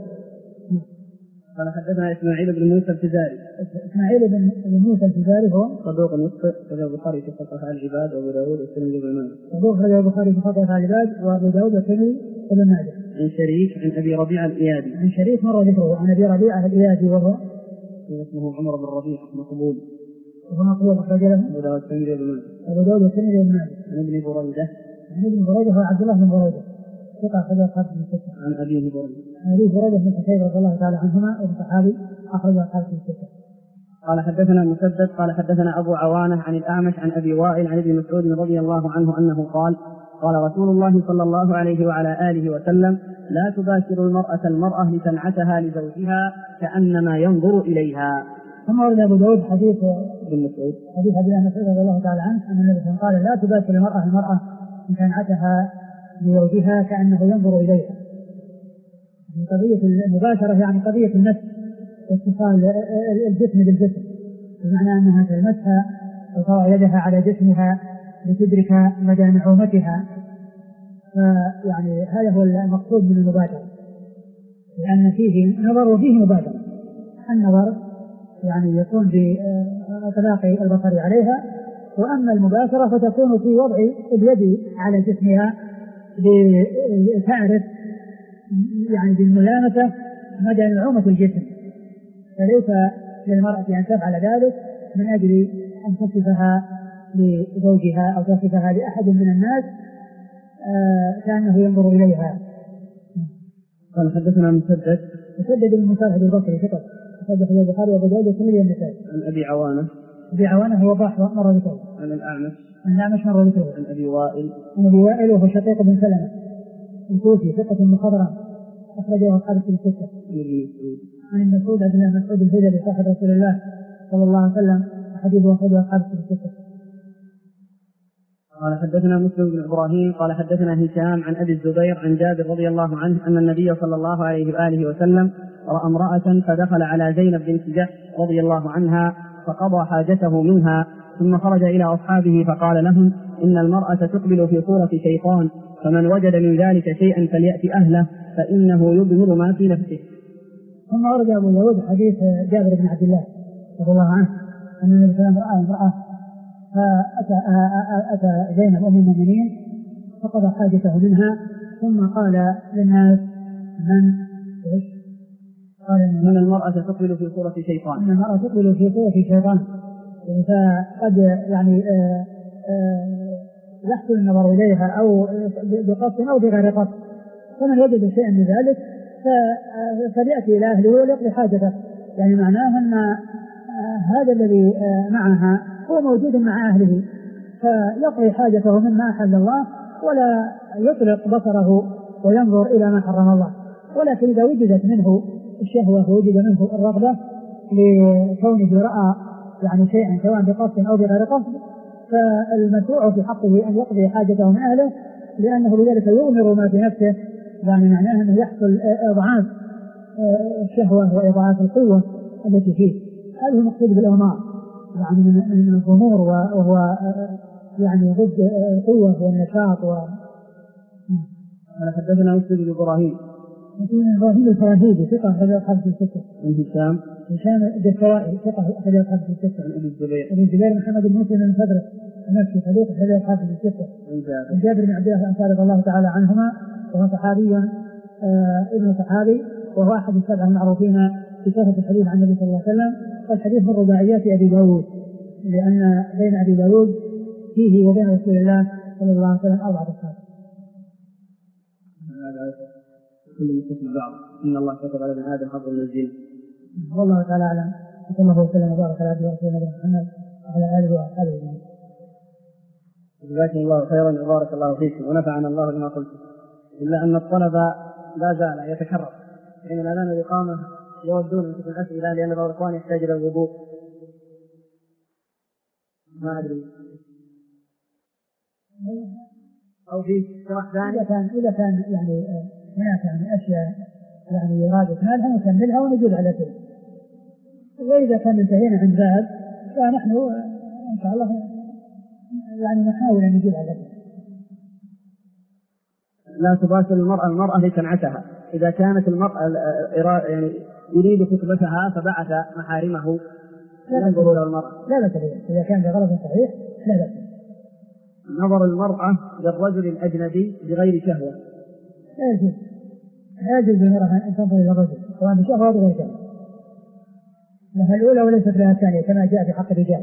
قال حدثنا إسماعيل بن موسى الفزاري. إسماعيل بن موسى الفزاري هو صدوق يخطئ أخرج البخاري في خلق أفعال العباد وأبو داود والترمذي وابن ماجه. صدوق أخرج البخاري في خلق أفعال العباد وأبو داود والترمذي وابن ماجه. عن شريك عن أبي ربيعة الإيادي. عن شريك مر ذكره عن أبي ربيعة الإيادي وهو اسمه عمر بن ربيع مقبول. وهو مقبول أخرج له أبو داود والترمذي وابن ماجه. أبو داود والترمذي وابن ماجه. عن ابن بريدة. عن ابن بريدة هو عبد الله بن بريدة ثقة أخرج أصحاب الستة. عن أبي بريدة. عن أبي بريدة بن حسين رضي الله تعالى عنهما وابن صحابي أخرج أصحاب الستة. قال حدثنا مسدد قال حدثنا أبو عوانة عن الأعمش عن أبي وائل عن ابن مسعود رضي الله عنه أنه قال قال رسول الله صلى الله عليه وعلى آله وسلم لا تباشر المرأة لتنعتها لزوجها كأنما ينظر إليها. ثم ورد أبو داود حديث ابن مسعود حديث عبد الله مسعود رضي الله تعالى عنه أن النبي صلى الله عليه وسلم قال لا تباشر المرأة لتنعتها لزوجها كأنه ينظر إليها. قضية المباشرة يعني قضية النفس واتصال الجسم بالجسم، بمعنى أنها تلمسها وتضع يدها على جسمها لتدرك مدى نعومتها. فيعني هذا هو المقصود من المبادرة، لأن فيه نظر وفيه مبادرة. النظر يعني يكون بإطلاق البصر عليها، وأما المباشرة فتكون في وضع اليد على جسمها لتعرف يعني بالملامسة مدى نعومة الجسم، فليس للمرأة أن تفعل ذلك من أجل أن تصفها لزوجها أو تصفها لأحد من الناس كأنه ينظر إليها. قال حدثنا مسدد بن مصالح البصري فقط، حدث البخاري وأبو داود وكل النسائي. عن أبي عوانة. أبي عوانة هو ضاح مر ذكره. عن الأعمش مر ذكره. عن أبي وائل. عن أبي وائل وهو شقيق بن سلمة الكوفي ثقة مخضرم أخرجه أصحاب الستة. عن المسعود عبد الله مسعود الهجري صاحب رسول الله صلى الله عليه وسلم حديثه أخرجه أصحاب الستة. قال حدثنا مسلم بن إبراهيم قال حدثنا هشام عن أبي الزبير عن جابر رضي الله عنه أن النبي صلى الله عليه وآله وسلم رأى امرأة فدخل على زينب بنت جحش رضي الله عنها فقضى حاجته منها، ثم خرج إلى أصحابه فقال لهم إن المرأة تقبل في صورة شيطان، فمن وجد من ذلك شيئا فليأتي أهله فإنه يظهر ما في نفسه. ثم ورد أبو داود حديث جابر بن عبد الله رضي الله عنه أن النبي صلى الله عليه وسلم رأى امرأة فأتى زينب أم المؤمنين فقضى حاجته منها، ثم قال للناس من المرأة تقبل في صورة شيطان، إن المرأة تقبل في صورة شيطان، فقد يعني يحصل النظر إليها أو بقصد أو بغير قصد، فمن وجد شيئا من ذلك فليأتي إلى أهله وليقضي حاجته، يعني معناه أن هذا الذي معها هو موجود مع أهله فيقضي حاجته مما أحل الله ولا يطلق بصره وينظر إلى ما حرم الله. ولكن إذا وجدت منه الشهوة ووجد منه الرغبة لكونه رأى يعني شيئا سواء بقصد أو بغير قصد، فالمشروع في حقه أن يقضي حاجته من أهله، لأنه بذلك يؤمر ما في نفسه، يعني معناه أنه يحصل إضعاف الشهوة وإضعاف القوة التي فيه. هذا المقصود بالأمار يعني من الظهور، وهو يعني ضد القوة والنشاط. حدثنا مسلم بن إبراهيم الفراهيدي ثقة أخرج أصحاب الستة. هشام الدستوائي ثقة أخرج أصحاب الستة. عن أبي الزبير محمد بن مسلم المفدرس النفسي صدوق أخرج أصحاب الستة. عن جابر بن عبد الله الأنصاري رضي الله تعالى عنهما وهو صحابي ابن صحابي، وهو أحد السبعة المعروفين في كثرة الحديث عن النبي صلى الله عليه وسلم. والحديث من رباعيات أبي داود، لأن بين أبي داود فيه وبين رسول الله صلى الله عليه وسلم 4 أصحاب. كل مسلم بعض إن الله كتب على ابن آدم حظ من الزنا. والله تعالى أعلم. صلى الله وسلم وبارك على عبده ورسوله محمد وعلى آله وأصحابه أجمعين. جزاكم الله خيرا وبارك الله فيكم ونفعنا الله بما قلتم. إلا أن الطلب لا زال يتكرر حين الأذان والإقامة يودون أن تكون أسئلة، لأن بعض الإخوان يحتاج إلى الوضوء. ما أدري أو في شرح ثاني إذا كان يعني هناك يعني أشياء يعني يراد إكمالها نكملها ونجيب على كل، وإذا كان انتهينا عند باب فنحن إن شاء الله يعني نحاول أن نجيب على كل. لا تباشر المرأة لتنعتها. إذا كانت المرأة يعني يريد خطبتها فبعث محارمه ينظر إلى المرأة لا بأس، إذا كان بغرض صحيح لا بأس. نظر المرأة للرجل الأجنبي بغير شهوة لا يجوز للمرأة أن تنظر إلى الرجل سواء بشهوة أو بغير شهوة، لها الأولى وليست لها الثانية كما جاء في حق الرجال.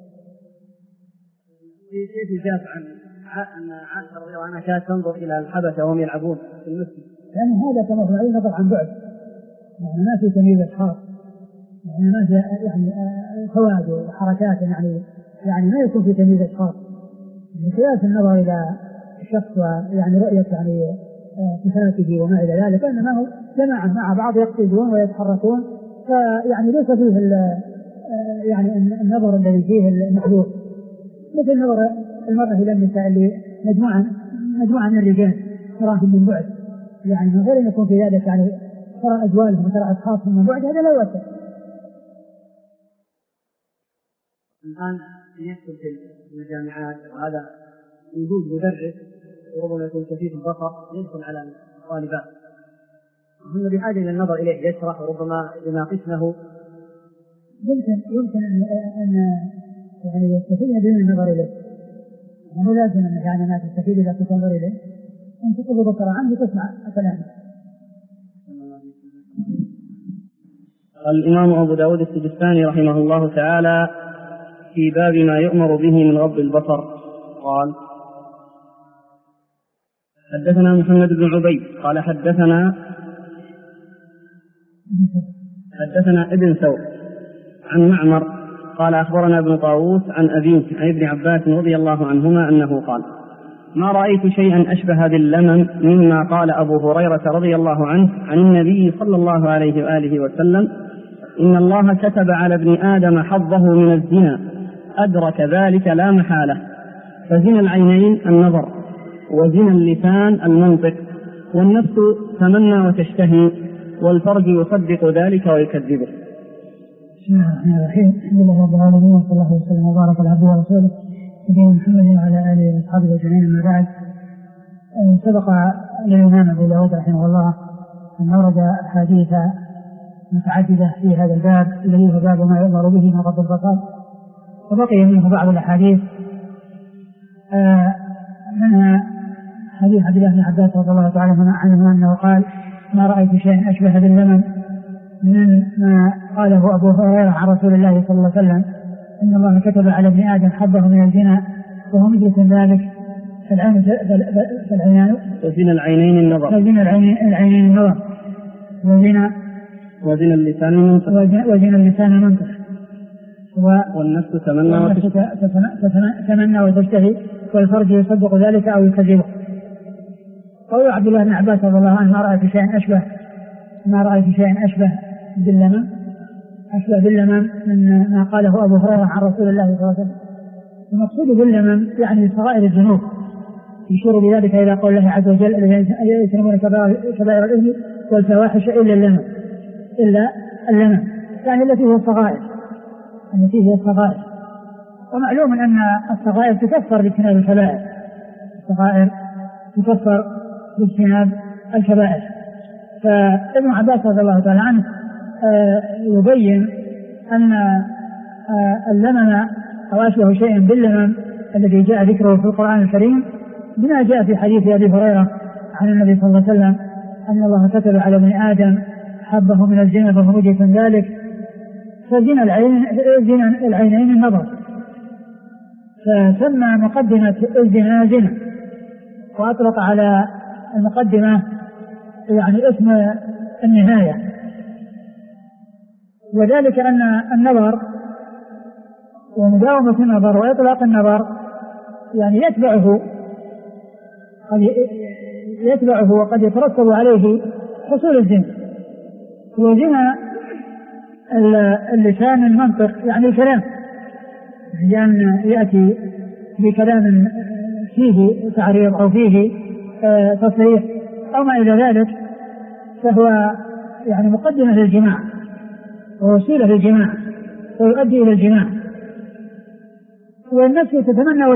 كيف جاء عن عائشة رضي الله عنها كانت تنظر إلى الحبشة وهم يلعبون في المسجد؟ لأن هذا كما هو نظر عن بعد، يعني ما في تمييز أشخاص، يعني ما في يعني فوائد وحركات، يعني ما يكون في تمييز أشخاص بخلاف النظر إلى الشخص ويعني رؤية يعني صفاته وما إلى ذلك، إنما هو جماعة مع بعض يقصدون ويتحركون، فيعني ليس فيه يعني النظر الذي فيه المحذور، مثل نظر المرأة إلى النساء اللي مجموعة من الرجال تراهم من بعد، يعني من غير أن يكون في ذلك يعني ترى أجوالهم وترى أشخاصهم من بعد، هذا لا يؤثر. الآن يحصل في الجامعات وهذا وجود مدرس وربما يكون كفيف البصر يدخل على الطالبات، هم بحاجة إلى النظر إليه يشرح وربما يناقشنه. يمكن أن يعني يستفيد من النظر إليه، مو لازم أن يعني ما تستفيد إذا كنت تنظر إليه، أنت تقول بصر عنه تسمع كلامه. الإمام أبو داود السجستاني رحمه الله تعالى في باب ما يؤمر به من غض البصر قال: حدثنا محمد بن عبيد قال حدثنا ابن ثور عن معمر قال أخبرنا ابن طاووس عن أبيه عن ابن عباس رضي الله عنهما أنه قال: ما رأيت شيئا أشبه باللمم مما قال أبو هريرة رضي الله عنه عن النبي صلى الله عليه وآله وسلم: إن الله كتب على ابن آدم حظه من الزنا، أدرك ذلك لا محالة، فزنا العينين النظر، وزنا اللسان المنطق، والنفس تمنى وتشتهي، والفرج يصدق ذلك ويكذبه. بسم الله الرحمن الرحيم. الحمد لله رب العالمين، وصلى الله وسلم وبارك على عبده ورسوله نبينا محمد وعلى آله وأصحابه أجمعين. أما بعد، سبق للإمام أبو داود رحمه الله أن ورد أحاديث متعددة في هذا الباب الذي هو باب ما يؤمر به من غض البصر، وبقي منه بعض الأحاديث، منها حديث عبد الله بن عباس رضي الله تعالى عنه أنه قال: ما رأيت شيئا أشبه باللمم من ما قاله أبو هريرة عن رسول الله صلى الله عليه وسلم: إن الله كتب على ابن آدم حظه من الزنا وهو مدرك ذلك، وزنا العينين النظر، وزنا اللسان المنطق، والنفس تمنى وتشتهي، والفرج يصدق ذلك أو يكذبه. قول عبد الله بن عباس رضي الله عنه: ما رأيت شيئا أشبه باللمم من ما قاله أبو هريرة عن رسول الله صلى الله عليه وسلم. المقصود باللمم يعني صغائر الذنوب، يشير بذلك إلى قول الله عز وجل: الذين يجتنبون كبائر الإثم والفواحش إلا اللمم، يعني التي هي الصغائر. ومعلوم أن الصغائر تكفر باجتناب الكبائر، فابن عباس رضي الله تعالى عنه يبين أن اللمم أو أشبه شيء باللمم الذي جاء ذكره في القرآن الكريم بما جاء في حديث أبي هريرة عن النبي صلى الله عليه وسلم أن الله كتب على ابن آدم حظه من الزنا فهو مدرك ذلك، فزنا العينين النظر، فسمى مقدمة الزنا زنا، وأطلق على المقدمة يعني اسم النهاية، وذلك أن النظر ومداومة النظر وإطلاق النظر يعني يتبعه وقد يترتب عليه حصول الزنا. وزنا اللسان المنطق يعني الكلام، لأن يأتي بكلام فيه تعريض أو فيه تصريح أو ما إلى ذلك، فهو يعني مقدمة للجماع ووسيلة للجماع ويؤدي إلى الجماع. والنفس تتمنى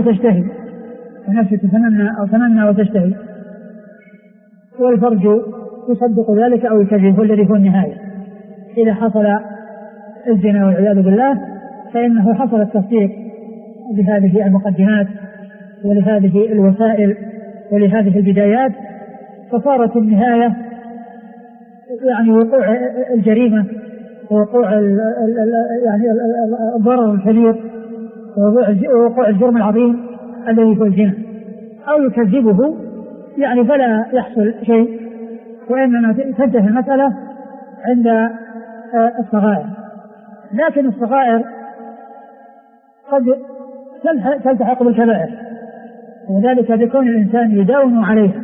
وتشتهي، والفرج يصدق ذلك أو يكذب، الذي هو النهاية. إذا حصل الزنا والعياذ بالله فإنه حصل التصديق لهذه المقدمات ولهذه الوسائل ولهذه البدايات، فصارت النهاية يعني وقوع الجريمة ووقوع يعني الضرر الكبير ووقوع الجرم العظيم الذي هو الزنا، أو يكذبه يعني فلا يحصل شيء، وإنما تنتهي المسألة عند الصغائر. لكن الصغائر قد تلتحق بالكبائر، وذلك بكون الإنسان يداوم عليها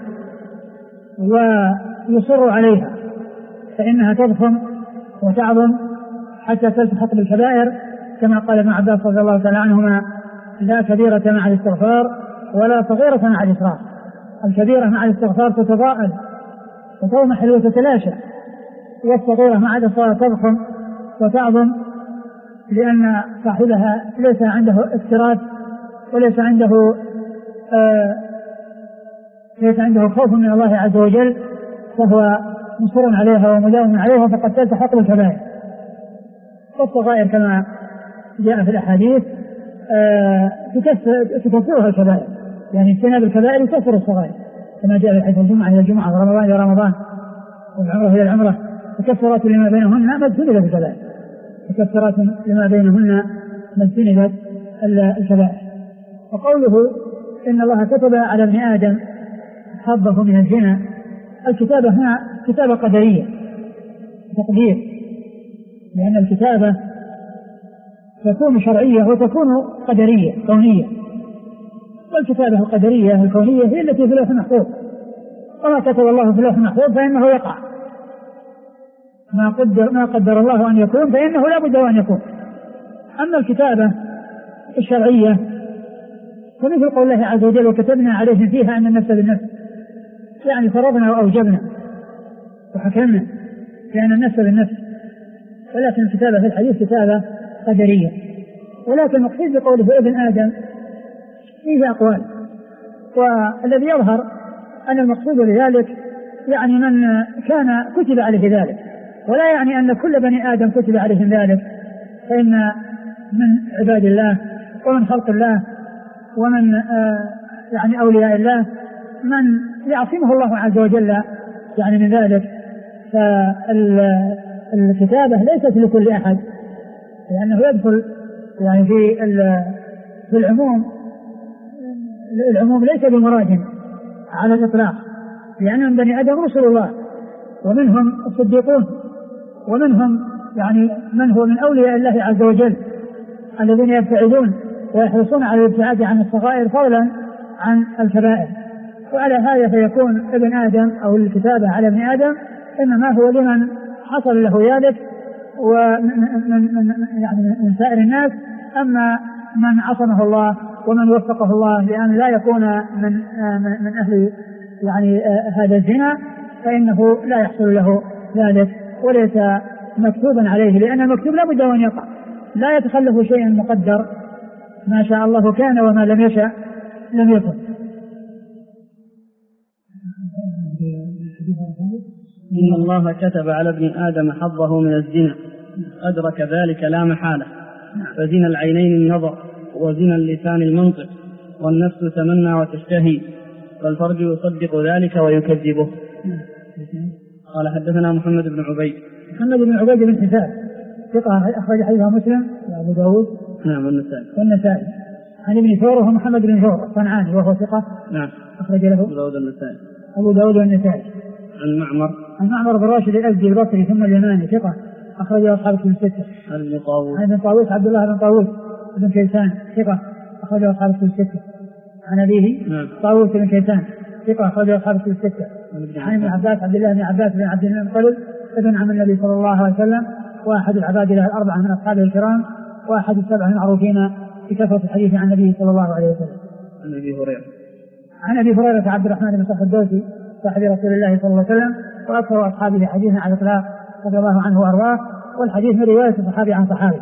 ويصر عليها، فإنها تضخم وتعظم حتى تلتحق بالكبائر، كما قال ابن عباس رضي الله تعالى عنهما: لا كبيرة مع الاستغفار ولا صغيرة مع الإصرار. الكبيرة مع الاستغفار تتضاءل وتضمحل وتتلاشى، والصغيرة مع الإصرار تضخم وتعظم لأن صاحبها ليس عنده افتراض وليس عنده ليس عنده خوف من الله عز وجل، فهو مصر عليها ومداوم عليها، فقد تلتحق بالكبائر. والصغائر كما جاء في الأحاديث تكفرها الكبائر، يعني اجتناب الكبائر يكفر الصغائر، كما جاء في حديث الجمعة إلى الجمعة ورمضان إلى رمضان والعمرة إلى العمرة، مكفرات لما بينهن ما اجتنبت الكبائر، مكفرات لما بينهن ما اجتنبت الكبائر. وقوله إن الله كتب على ابن آدم حظه من الزنا، الكتابة هنا كتابة قدرية تقدير، لأن الكتابة تكون شرعية وتكون قدرية كونية، والكتابة القدرية الكونية هي التي في اللوح المحفوظ، وما كتب الله في اللوح المحفوظ فإنه يقع، ما قدر الله أن يكون فإنه لا بد أن يكون. أما الكتابة الشرعية فمثل قول الله عز وجل وكتبنا عليهم فيها أن النفس بالنفس، يعني فرضنا وأوجبنا وحكمنا لأن النفس بالنفس، ولكن الكتابة في الحديث كتابة قدرية. ولكن المقصود بقوله ابن آدم فيه أقوال، والذي يظهر أن المقصود بذلك يعني من كان كتب عليه ذلك، ولا يعني أن كل بني آدم كتب عليهم ذلك، فإن من عباد الله ومن خلق الله ومن يعني أولياء الله من يعصمه الله عز وجل يعني من ذلك. فالكتابة ليست لكل أحد، لأنه يدخل يعني في العموم ليس بمراد على الإطلاق، لأن بني آدم رسل الله ومنهم الصديقون ومنهم يعني من هو من أولياء الله عز وجل الذين يبتعدون ويحرصون على الابتعاد عن الصغائر فضلا عن الكبائر. وعلى هذا فيكون ابن آدم أو الكتابة على ابن آدم إنما هو لمن حصل له ذلك يعني من سائر الناس. أما من عصمه الله ومن وفقه الله لأن لا يكون من أهل يعني هذا الزنا فإنه لا يحصل له ذلك وليس مكتوبا عليه، لأن المكتوب لا بد أن يقع، لا يتخلف شيء مقدر، ما شاء الله كان وما لم يشأ لم يكن. إن الله كتب على ابن آدم حظه من الزنا، أدرك ذلك لا محالة، فزنا العينين النظر، وزنا اللسان المنطق، والنفس تمنى وتشتهي، فالفرج يصدق ذلك ويكذبه. قال حدثنا محمد بن عبيد بن حساب ثقة أخرج حديثه مسلم وأبو داود نعم والنسائي عن ابن ثور وهو محمد بن ثور الصنعاني وهو ثقة نعم أخرج له أبو داود والنسائي. عن معمر بن راشد الأزدي البصري ثم اليماني ثقة أخرج أصحاب الكتب الستة. عن ابن طاووس عبد الله بن طاووس بن كيسان ثقة أخرج أصحاب الكتب الستة. عن أبيه طاووس بن كيسان ثقة أخرج أصحاب الكتب الستة. عن ابن عباس عبد الله بن عباس بن عبد المطلب ابن عم النبي صلى الله عليه وسلم، وأحد العباد له الأربعة من أصحابه الكرام، وأحد السبعة المعروفين بكثرة الحديث عن النبي صلى الله عليه وسلم. عن أبي هريرة عبد الرحمن بن صخر الدوسي صاحب رسول الله صلى الله عليه وسلم وأكثر أصحابه حديثا على الإطلاق رضي الله عنه وأرضاه، والحديث من رواية صحابي عن صحابي.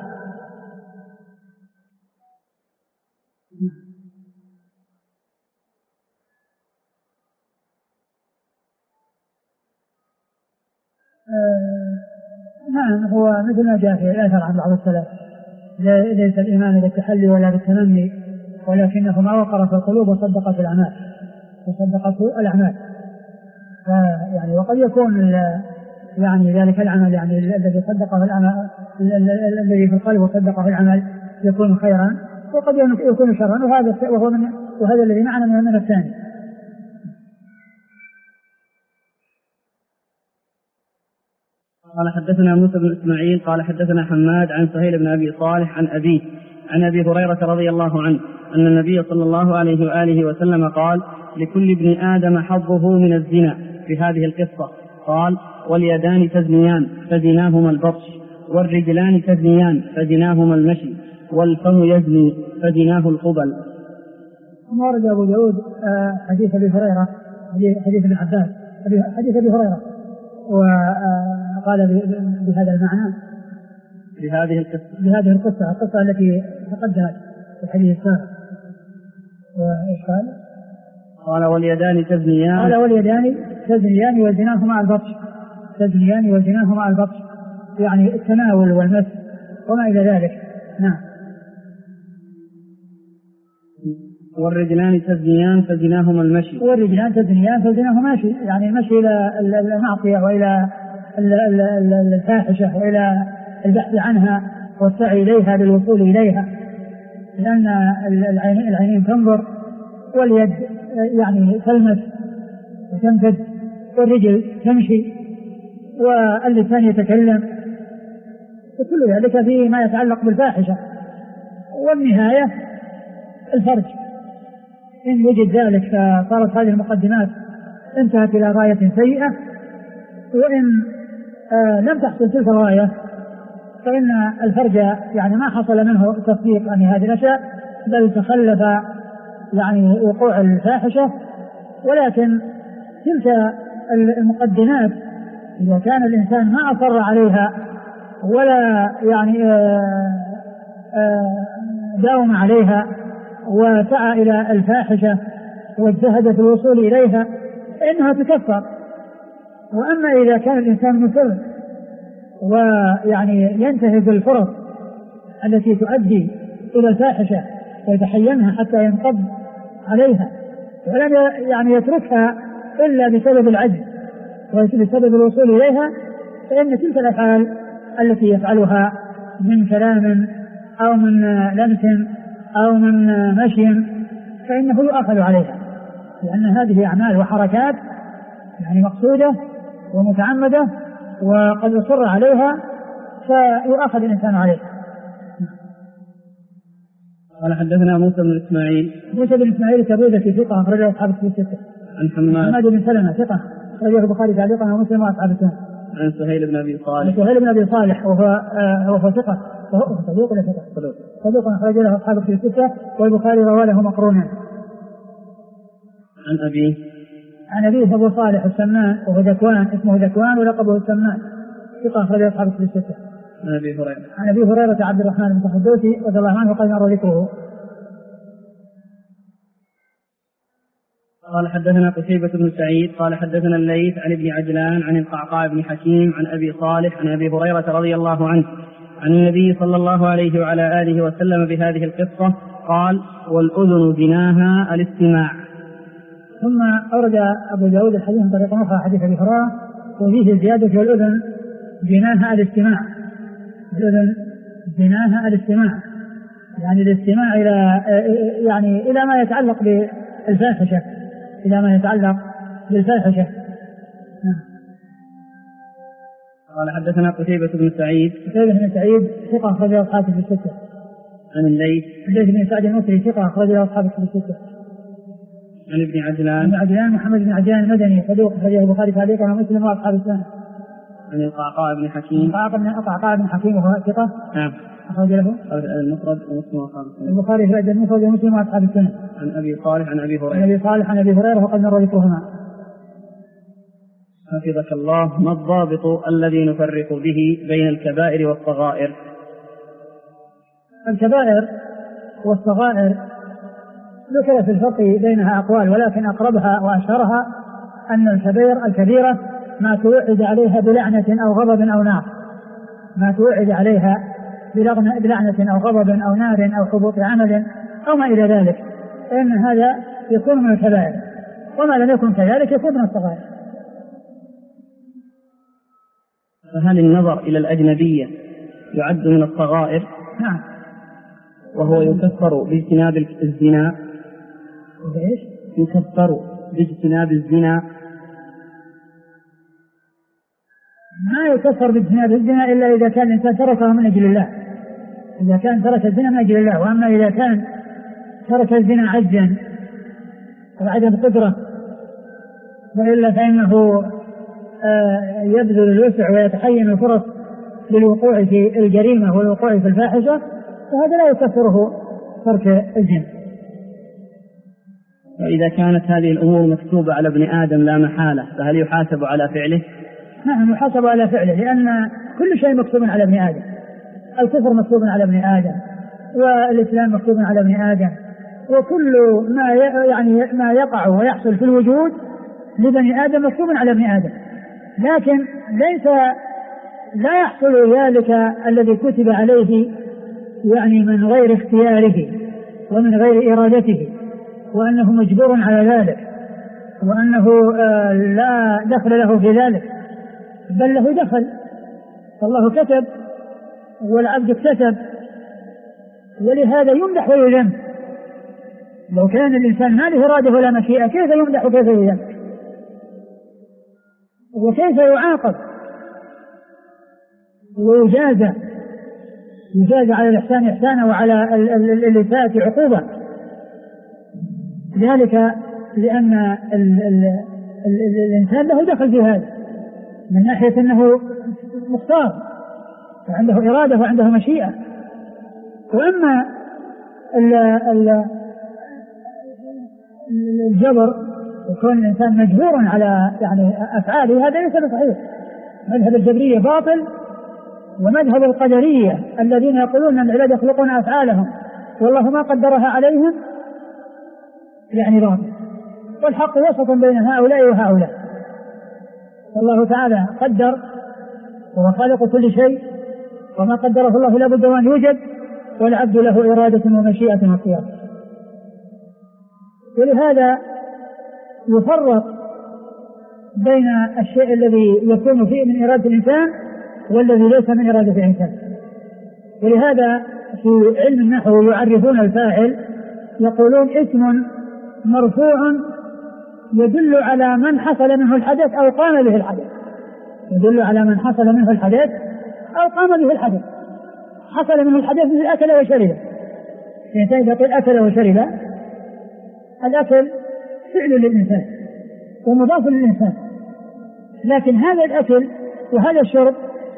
نعم هو مثل ما جاء في الآثار عن بعض السلف، ليس الإيمان بالتحلي ولا بالتمني، ولكنه ما وقر في القلوب وصدقت الأعمال. يعني وقد يكون يعني ذلك العمل يعني الذي صدقه العمل الذي في القلب وصدقه العمل يكون خيرا، وقد يكون شرا، وهذا الذي معنا من الثاني. قال حدثنا موسى بن إسماعيل قال حدثنا حماد عن سهيل بن أبي صالح عن أبيه عن أبي هريرة رضي الله عنه أن النبي صلى الله عليه وآله وسلم قال: لكل ابن آدم حظه من الزنا، في هذه القصة قال: واليدان تزنيان فزناهما البطش، والرجلان تزنيان فزناهما المشي، والفم يزني فزناه القبل. ورد أبو داود حديث أبي هريرة حديث ابن عباس حديث أبي هريرة، وقال بهذا المعنى بهذه القصة التي تقدمت في الحديث السابق. وإيش قال؟ قال واليدان تزنيان. قال واليدان تزنيان وزناهما البطش. تزنيان وزناهما البطش يعني التناول والمس وما إلى ذلك. نعم. والرجلان تزنيان فزناهما المشي. والرجلان تزنيان فزناهما المشي يعني المشي إلى المعصية وإلى الفاحشة وإلى البحث عنها والسعي إليها للوصول إليها، لأن العينين تنظر واليد يعني تلمس وتنفذ والرجل تمشي واللسان يتكلم، وكل ذلك فيما يتعلق بالفاحشة. والنهاية الفرج، إن وجد ذلك فصارت هذه المقدمات انتهت إلى غاية سيئة، وإن لم تحصل تلك الغاية فإن الفرج يعني ما حصل منه تصديق عن هذه الأشياء بل تخلف يعني وقوع الفاحشة. ولكن تلك المقدمات إذا كان الإنسان ما أصر عليها ولا يعني داوم عليها وسعى إلى الفاحشة واجتهد في الوصول إليها فإنها تكفر. وأما إذا كان الإنسان مصر ويعني ينتهز الفرص التي تؤدي إلى الفاحشة ويتحينها حتى ينقض عليها ولم يعني يتركها إلا بسبب العجز وبسبب الوصول إليها، فإن تلك الأفعال التي يفعلها من كلام أو من لمس أو من مشي فإنه يؤخذ عليها، لأن هذه أعمال وحركات يعني مقصودة ومتعمدة وقد أصر عليها فيؤخذ الإنسان عليها. قال حدثنا موسى بن إسماعيل كبوزة ثقة أخرجه أصحاب الكتب الستة. عن حماد بن سلمة ثقة أخرجه البخاري تعليقا ومسلم وأصحاب السنن. عن سهيل بن أبي صالح وهو ثقة صدوق ولا ثقة؟ صدوق أخرج له أصحاب الكتب الستة والبخاري رواه له مقرونا. عن أبيه أبو صالح السمان وهو ذكوان اسمه ذكوان ولقبه السمان ثقة أخرج له أصحاب الكتب الستة. عن أبي هريرة عبد الرحمن بن الدوسي رضي الله عنه قال مر ذكره. قال حدثنا قتيبة بن سعيد قال حدثنا الليث عن ابن عجلان عن القعقاع بن حكيم عن أبي صالح عن أبي هريرة رضي الله عنه عن النبي صلى الله عليه وعلى آله وسلم بهذه القصة قال والأذن زناها الاستماع. ثم أورد أبو داود الحديث من طريق أخرى حديث أبي هريرة وفيه زيادة والأذن زناها الاستماع. الأذن زناها الاستماع يعني الاستماع إلى ما يتعلق بالفاحشة قال حدثنا قتيبة بن سعيد ثقة أخرجه أصحاب الكتب الستة. عن الليث بن سعد المصري ثقة أخرجه أصحاب الكتب الستة. عن ابن عجلان محمد بن عجلان المدني صدوق أخرجه البخاري تعليقا ومسلم وأصحاب السنن. عن القعقاع بن حكيم وهو ثقة. نعم. أخرج له المفرد ومسلم وأصحاب السنن. البخاري في المفرد ومسلم وأصحاب السنن. عن أبي صالح عن أبي هريرة وقد مر ذكرهما. حفظك الله. ما الضابط الذي نفرق به بين الكبائر والصغائر؟ الكبائر والصغائر ذكر في الفقه بينها أقوال ولكن أقربها وأشهرها أن الكبيرة ما توعد عليها بلعنة أو غضب أو نار، ما توعد عليها بلعنة أو غضب أو نار أو حبوط عمل أو ما إلى ذلك، فإن هذا يكون من الكبائر، وما لم يكن كذلك يكون من الصغائر. فهل النظر إلى الأجنبية يعد من الصغائر؟ نعم. وهو يكفر باجتناب الزنا. ليش؟ يكفر باجتناب الزنا. ما يكفر باجتناب الزنا إلا إذا كان الإنسان تركه من أجل الله، إذا كان ترك الزنا من أجل الله. وأما إذا كان ترك الزنا عجزا وعدم قدرة وإلا فإنه يبذل الوسع ويتحين الفرص للوقوع في الجريمة والوقوع في الفاحشة، فهذا لا يكفره ترك الزنا. وإذا كانت هذه الأمور مكتوبة على ابن آدم لا محالة فهل يحاسب على فعله؟ نعم يحاسب على فعله، لأن كل شيء مكتوب على ابن آدم، الكفر مكتوب على ابن آدم، والإسلام مكتوب على ابن آدم، وكل ما يقع ويحصل في الوجود لبني آدم مكتوب على ابن آدم، لكن لا يحصل ذلك الذي كتب عليه من غير اختياره ومن غير إرادته، وأنه مجبور على ذلك، وأنه لا دخل له في ذلك، بل له دخل. فالله كتب والعبد اكتسب، ولهذا يمدح ويذم. لو كان الإنسان ما له إرادة ولا مشيئة كيف يمدح وكيف يذم وكيف يعاقب ويجازى على الإحسان إحسانا وعلى الإساءة عقوبة. ذلك لأن الإنسان له دخل في هذا من ناحية أنه مختار وعنده إرادة وعنده مشيئة. وأما الجبر وكون الإنسان مجبور على أفعاله هذا ليس بصحيح. مذهب الجبرية باطل، ومذهب القدرية الذين يقولون أن العباد يخلقون أفعالهم والله ما قدرها عليهم باطل. والحق وسط بين هؤلاء وهؤلاء. الله تعالى قدر وهو خالق كل شيء، وما قدره الله لا بد أن يوجد، والعبد له إرادة ومشيئة واختيار. ولهذا يفرق بين الشيء الذي يكون فيه من إرادة الإنسان والذي ليس من إرادة الإنسان. ولهذا في علم النحو يعرفون الفاعل يقولون اسم مرفوع يدل على من حصل منه الحدث أو قام به الحدث. يدل على من حصل منه الحدث أو قام به الحدث. حصل منه الحدث مثل أكل وشرب. الإنسان إذا قيل أكل وشرب، الأكل فعل للإنسان ومضاف للإنسان، لكن هذا الأكل وهذا الشرب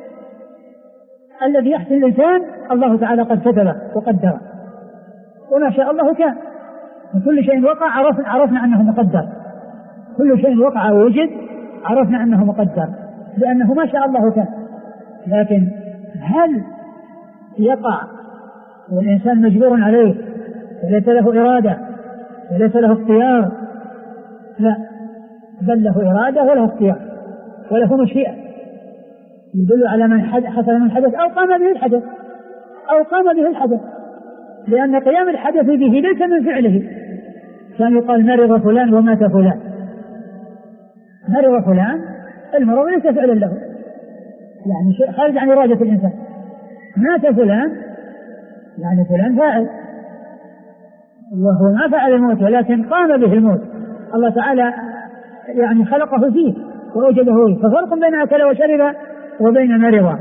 الذي يحصل الإنسان الله تعالى قد كتبه وقدره، وما شاء الله كان. وكل شيء وقع عرفنا أنه مقدر. كل شيء وقع ووجد عرفنا أنه مقدر لأنه ما شاء الله كان. لكن هل يقع والإنسان مجبور عليه وليس له إرادة وليس له اختيار؟ لا، بل له إرادة وله اختيار وله مشيئة. يدل على من حصل من الحدث أو قام به الحدث لأن قيام الحدث به ليس من فعله. كان يقال مرض فلان ومات فلان. مرض فلان المرض ليس فعلا له، شيء خارج عن إرادة الإنسان. مات فلان فلان فاعل، وهو ما فعل الموت ولكن قام به الموت. الله تعالى خلقه فيه وأوجده فيه. ففرق بين أكل وشرب وبين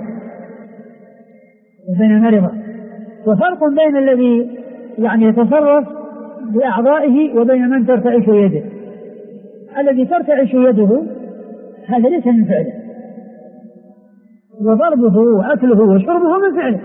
مرض، وفرق بين الذي يتصرف بأعضائه وبين من ترتعش يده. الذي ترتعش يده هذا ليس من فعله، وضربه وأكله وشربه من فعله،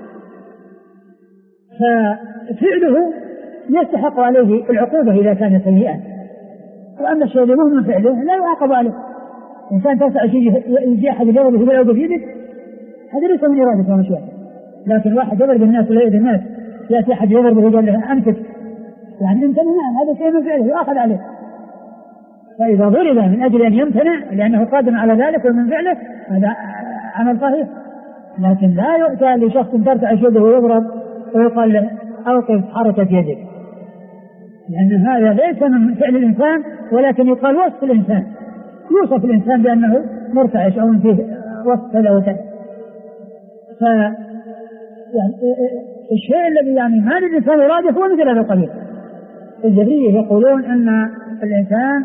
ففعله يستحق عليه العقوبة إذا كان سيئا. وأما الشيء اللي من فعله لا يعاقب عليه. إنسان ترتعش يجي أحد يضربه بالعقوبة في يدك، هذا ليس من إرادة ومشيئة. لكن واحد يضرب الناس ولا يؤذي الناس، يأتي أحد يضربه ويقول له أمسك، امتنع، هذا شيء من فعله يؤاخذ عليه. فإذا ضرب من أجل أن يمتنع لأنه قادم على ذلك ومن فعله هذا عمل صحيح. لكن لا يؤتى لشخص ترتعش يده ويضرب ويقال له أوقف حركة يدك، لأن هذا ليس من فعل الإنسان، ولكن يقال وصف الإنسان، يوصف الإنسان بأنه مرتعش أو فيه وصف كذا وكذا. الشيء الذي ما للإنسان إرادة هو مثل هذا القبيل. الجبرية يقولون أن الإنسان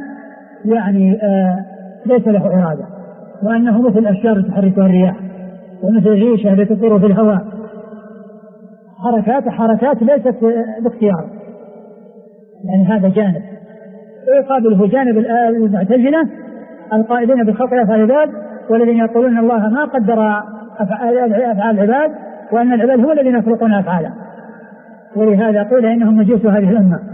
ليس له إرادة، وأنه مثل الأشجار تحركها الرياح، ومثل الريشة التي تطير في الهواء، حركات ليست باختيار. هذا جانب. ويقابله جانب المعتزلة القائلين بخلق أفعال العباد، والذين يقولون الله ما قدر أفعال العباد، وأن العباد هو الذين يخلقون أفعاله. ولهذا قيل إنهم مجوس هذه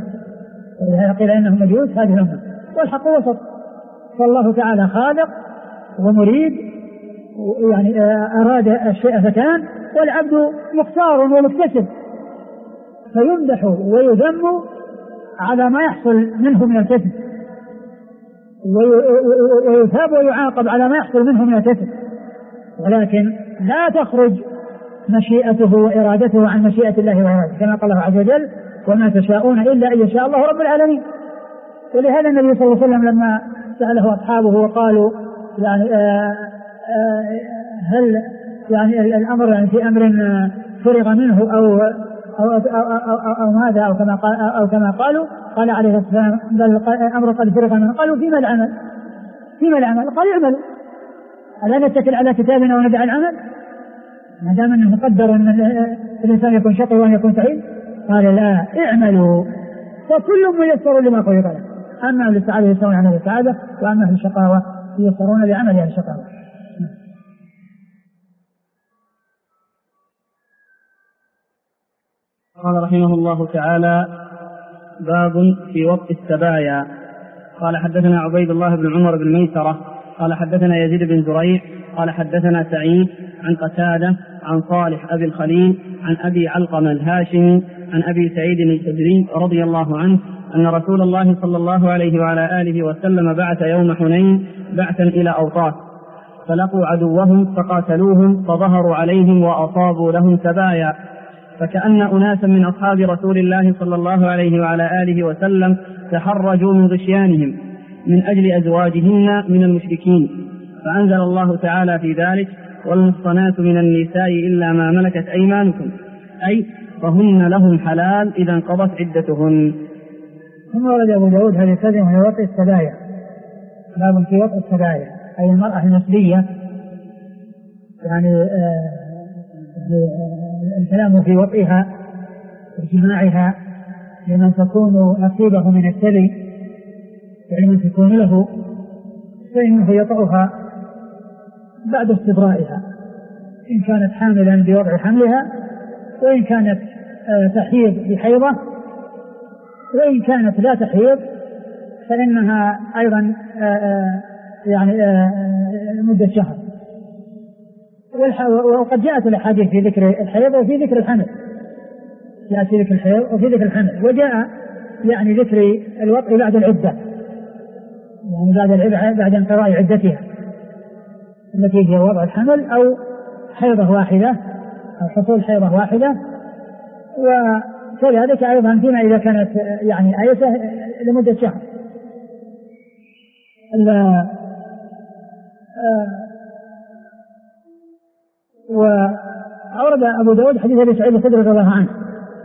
الأمة. والحق وسط. فالله تعالى خالق ومريد، أراد الشيء فكان، والعبد مختار ومكتسب، فيمدح ويذم على ما يحصل منه من الكسب، ويثاب ويعاقب على ما يحصل منه من الكسب، ولكن لا تخرج مشيئته وإرادته عن مشيئة الله وإرادته، كما قال الله عز وجل: وما تشاءون إلا أن يشاء الله رب العالمين. ولهذا النبي صلى الله عليه وسلم لما سأله أصحابه وقالوا يعني هل يعني الأمر يعني في أمر فرغ منه أو ماذا أو كما قالوا، قال عليه الصلاة والسلام: بل الأمر قد فرغ منه. قالوا: فيما العمل؟ قال: اعملوا. ألا نتكل على كتابنا وندع العمل ما دام أنه مقدر أن الإنسان يكون شقي وأن يكون سعيد؟ قال: لا، اعملوا فكل ميسر لما خلق له، أما أهل السعادة يسرون عمل السعادة، وأما أهل الشقاوة يسرون بعمل أهل الشقاوة. قال رحمه الله تعالى: باب في وطء السبايا. قال: حدثنا عبيد الله بن عمر بن ميسرة قال: حدثنا يزيد بن زريع قال: حدثنا سعيد عن قتادة عن صالح أبي الخليل عن أبي علقمة الهاشمي عن أبي سعيد الخدري رضي الله عنه أن رسول الله صلى الله عليه وعلى آله وسلم بعث يوم حنين بعثا إلى أوطاس، فلقوا عدوهم فقاتلوهم فظهروا عليهم وأصابوا لهم سبايا، فكأن أناسا من أصحاب رسول الله صلى الله عليه وعلى آله وسلم تحرجوا من غشيانهم من أجل أزواجهن من المشركين، فأنزل الله تعالى في ذلك: والمحصنات من النساء إلا ما ملكت أيمانكم، أي فهن لهم حلال إذا انقضت عدتهن. ثم ورد أبو داود هذه الكلمة في وطء السبايا. باب في وطء السبايا أي المرأة النسبية، يعني الكلام في وطئها وجماعها لمن تكون نصيبه من السبي، يعني من تكون له، فإنه يطأها بعد استبرائها، إن كانت حاملا بوضع حملها، وإن كانت تحيض بحيضة، وإن كانت لا تحيض فإنها أيضا يعني مدة شهر. وقد جاءت الأحاديث في ذكر الحيض وفي ذكر الحمل، جاءت في ذكر الحيض وفي ذكر الحمل، وجاء يعني ذكر الوطء بعد العدة، يعني بعد انقضاء عدتها التي هي وضع الحمل أو حيضة واحدة أو حصول حيضة واحدة، وكذلك أيضا فيما إذا كانت يعني آيسة لمدة شهر. وأورد أبو داود حديث أبي سعيد الخدري رضي الله عنه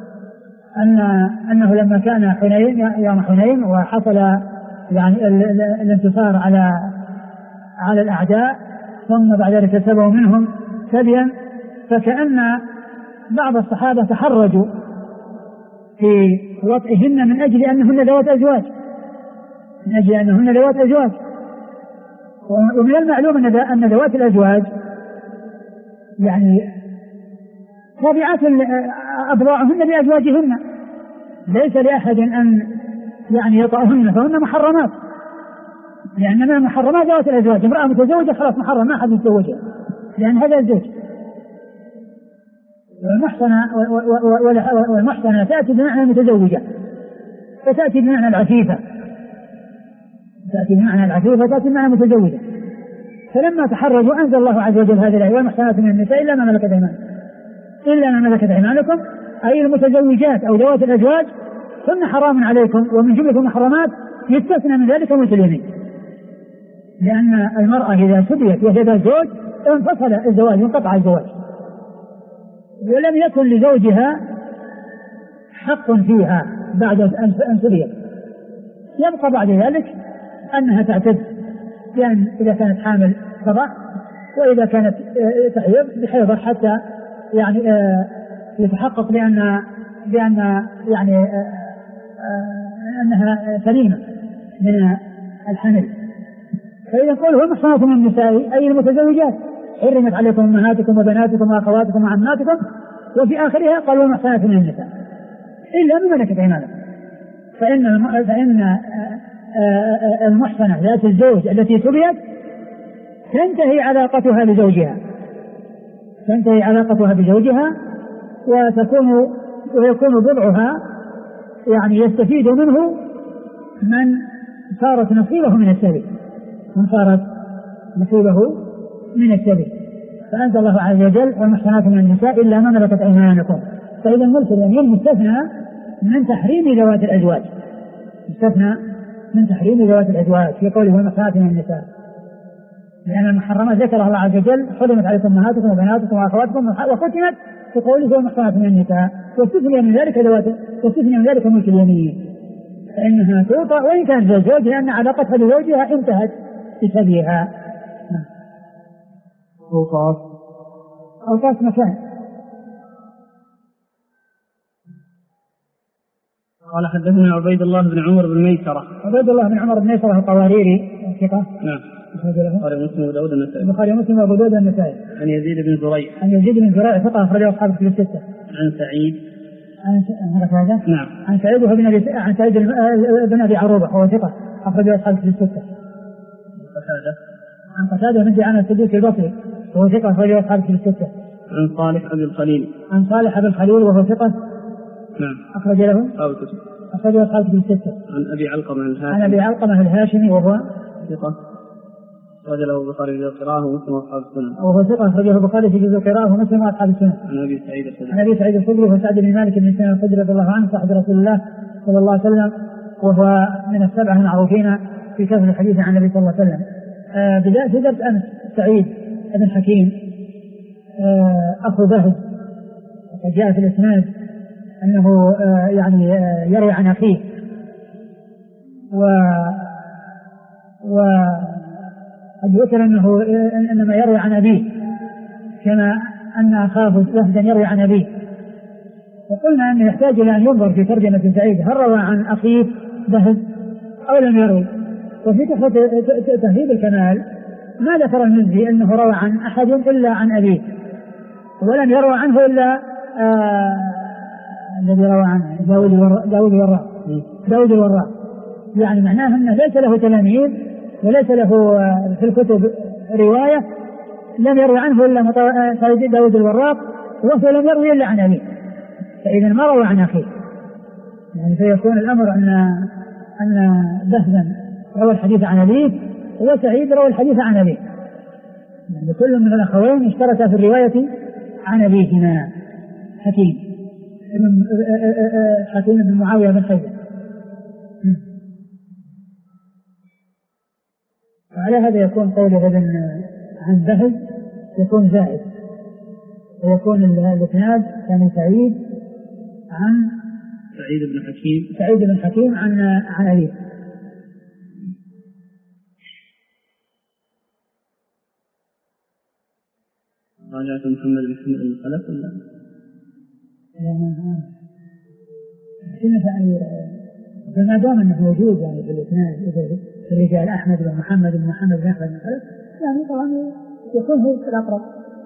أنه لما كان حنين يوم حنين وحصل يعني الانتصار على الأعداء، ثم بعد ذلك سبوا منهم سبيا، فكأن بعض الصحابة تحرجوا في وطئهن من أجل أنهن ذوات أزواج، ومن المعلوم أن ذوات الأزواج يعني تابعات أبضاعهن لأزواجهن، ليس لأحد أن يعني يطأهن، فهن محرمات، لأن من المحرمات ذوات الأزواج. امرأة متزوجة خلاص محرم، ما أحد يتزوجها لأن هذا الزوج. والمحصنة تأتي بمعنى المتزوجة، فتأتي بمعنى العفيفة، تأتي بمعنى المتزوجة. فلما تحرجوا أنزل الله عز وجل هذه الآية: والمحصنات من النساء إلا ما ملكت أيمانكم، أي المتزوجات أو ذوات الأزواج كن حرام عليكم، ومن جملة المحرمات يستثنى من ذلك ملك اليمين، لأن المرأة إذا سبيت وجد الزوج انفصل الزواج، انقطع الزواج، ولم يكن لزوجها حق فيها بعد أن سبيت. يبقى بعد ذلك أنها تعتد، لأن إذا كانت حامل تضع، وإذا كانت تحيض بحيضة حتى يعني يتحقق بأن يعني أنها سليمة من الحمل. فإذا قوله المحصنات من النساء أي المتزوجات، حرمت عليكم أمهاتكم وبناتكم وأخواتكم وعماتكم، وفي آخرها قالوا المحصنات من النساء إلا ما ملكت أيمانكم، فإن المحصنة ذات الزوج التي سبيت تنتهي علاقتها بزوجها، تنتهي علاقتها بزوجها ويكون بضعها يعني يستفيد منه من صارت نصيبه من السبيل، فأنزل الله عز وجل والمحصنات من النساء إلا ما ملكت أيمانكم. فإذا الملك اليمين مستثنى من تحريم ذوات الأزواج، في قوله والمحصنات من النساء، لأن المحرمات ذكرها الله عز وجل حرمت عليكم أمهاتكم وبناتكم وأخواتكم وختمت في قوله والمحصنات من النساء، واستثني من ذلك ملك اليمين، فإنها توطأ وإن كانت زوج، لأن علاقتها بزوجها انتهت بسبيها. أوقات مكان. قال حدثنا عبيد الله بن عمر بن ميسرة. القواريري ثقة. نعم. البخاري ومسلم وأبو داود النسائي. عن يزيد بن زريع ثقة أخرجه أصحاب الكتب الستة. عن سعيد. نعم. عن سعيد بن أبي عروبة وهو ثقة أخرجه أصحاب الكتب الستة. عن قتادة بن دعامة السدوسي البصري وهو ثقة أخرجه أصحاب الكتب الستة. عن صالح أبي الخليل وهو ثقة. نعم. أخرج له أخرجه أصحاب الكتب الستة. عن أبي علقمة الهاشمي وهو ثقة أخرج له البخاري في القراءة ومسلم وأصحاب السنن. وهو ثقة أخرجه البخاري في جزء القراءة ومسلم وأصحاب السنن. عن أبي سعيد الخدري وسعد بن مالك بن سنان الخدري رضي الله عنه صاحب رسول الله صلى الله عليه وسلم، وهو من السبعة المعروفين في كثرة الحديث عن النبي صلى الله عليه وسلم. بداية درس أمس سعيد بن حكيم أخو بهز، وقد جاء في الإسناد أنه يعني يروي عن أخيه قد ذكر أنه إنما يروي عن أبيه، كما أن أخاه وفدا يروي عن أبيه. وقلنا أنه يحتاج إلى أن ينظر في ترجمة سعيد هل روى عن أخيه بهز أو لم يروي. وفي تهذيب الكمال ما ذكر المزي أنه روى عن أحد إلا عن أبيه، ولم يروى عنه إلا الذي روى عنه داود الوراق. يعني معناه أنه ليس له تلاميذ وليس له في الكتب رواية لم يروي عنه إلا داود الوراق، وهو لم يروي إلا عن أبيه، فإذا ما روى عن أخيه. يعني فيكون الأمر أن بهزا روى الحديث عن أبيه وسعيد روى الحديث عن أبيه، يعني كل من الأخوين اشترك في الرواية عن أبيهما. حكيم بن معاوية بن خيبر. وعلى هذا يكون قوله عن بهز يكون زائد، ويكون الإسناد كان سعيد بن حكيم عن أبيه. راجعت محمد بن الخلف ولا؟ فما دام أنه موجود يعني في الإسناد في الرجال أحمد بن محمد بن أحمد بن خلف، يعني طبعا يكون هو الأقرب.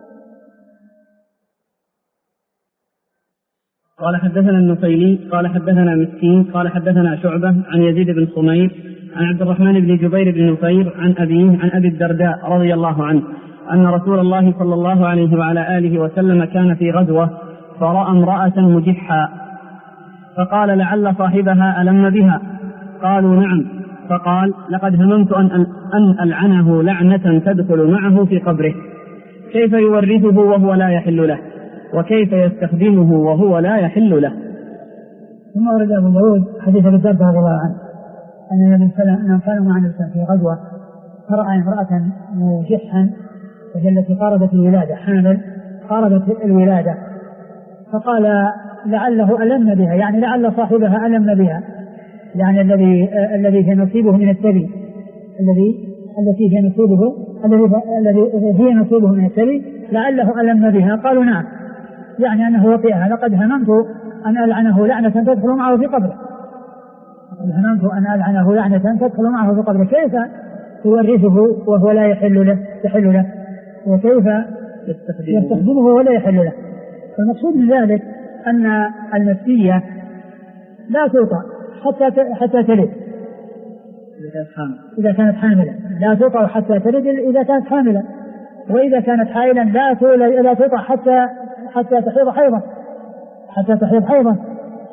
قال حدثنا النصيري قال حدثنا مسكين قال حدثنا شعبة عن يزيد بن صمير عن عبد الرحمن بن جبير بن نفير عن أبيه عن أبي الدرداء رضي الله عنه أن رسول الله صلى الله عليه وعلى آله وسلم كان في غزوة فرأى امرأة مجحا فقال لعل صاحبها ألم بها، قالوا نعم، فقال لقد هممت أن ألعنه لعنة تدخل معه في قبره، كيف يورثه وهو لا يحل له، وكيف يستخدمه وهو لا يحل له. ثم ورد أبو داود حديث أبي الدرداء رضي الله عنه أن النبي صلى الله عليه وسلم كان مع النبي في غزوة فرأى امرأة مجحا، وهي التي قاربت الولادة، حامل قاربت الولادة، فقال لعله ألم بها، يعني لعل صاحبها ألم بها، يعني الذي هي نصيبه من السبي، الذي هي نصيبه من السبي لعله ألم بها. قالوا نعم، يعني أنه وقعها. لقد هممت أن ألعنه لعنة تدخل معه في قبره، كيف يورثه وهو لا يحل له وكيف يستخدمه ولا يحل له. المقصود من ذلك أن المسية لا توطأ حتى تلد إذا كانت حاملة، لا توطأ حتى تلد إذا كانت حاملة، وإذا كانت حائلا لا تطع حتى تحيض حيضا.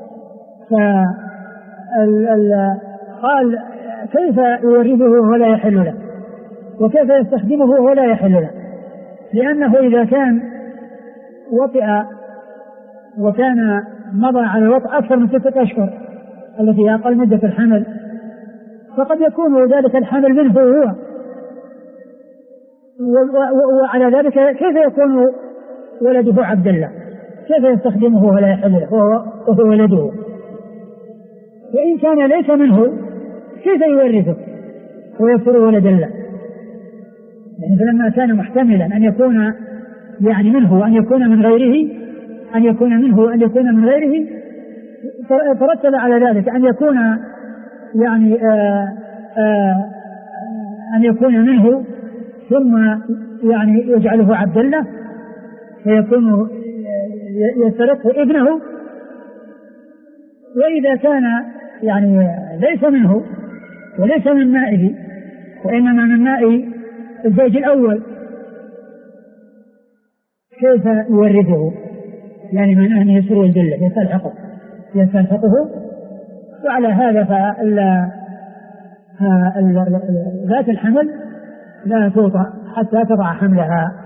قال كيف يورثه ولا يحل له، وكيف يستخدمه ولا يحل له؟ لأنه إذا كان وطئ وكان مضى على الوطء أكثر من 6 أشهر التي أقل مدة الحمل، فقد يكون ذلك الحمل منه هو، وعلى ذلك كيف يكون ولده عبد الله؟ كيف يستخدمه ولا يحل له وهو ولده؟ وإن كان ليس منه كيف يورثه ويصير ولد الله؟ يعني فلما كان محتملا أن يكون يعني منه وأن يكون من غيره، أن يكون منه وأن يكون من غيره، ترتب على ذلك أن يكون يعني أن يكون منه ثم يعني يجعله عبد الله فيكون يسترقه ابنه. وإذا كان يعني ليس منه وليس من مائه وإنما من ماء الزوج الأول، كيف يورثه؟ يعني من أن يصير ولد الله يستلحقه. وعلى هذا ذات الحمل لا توطأ حتى تضع حملها.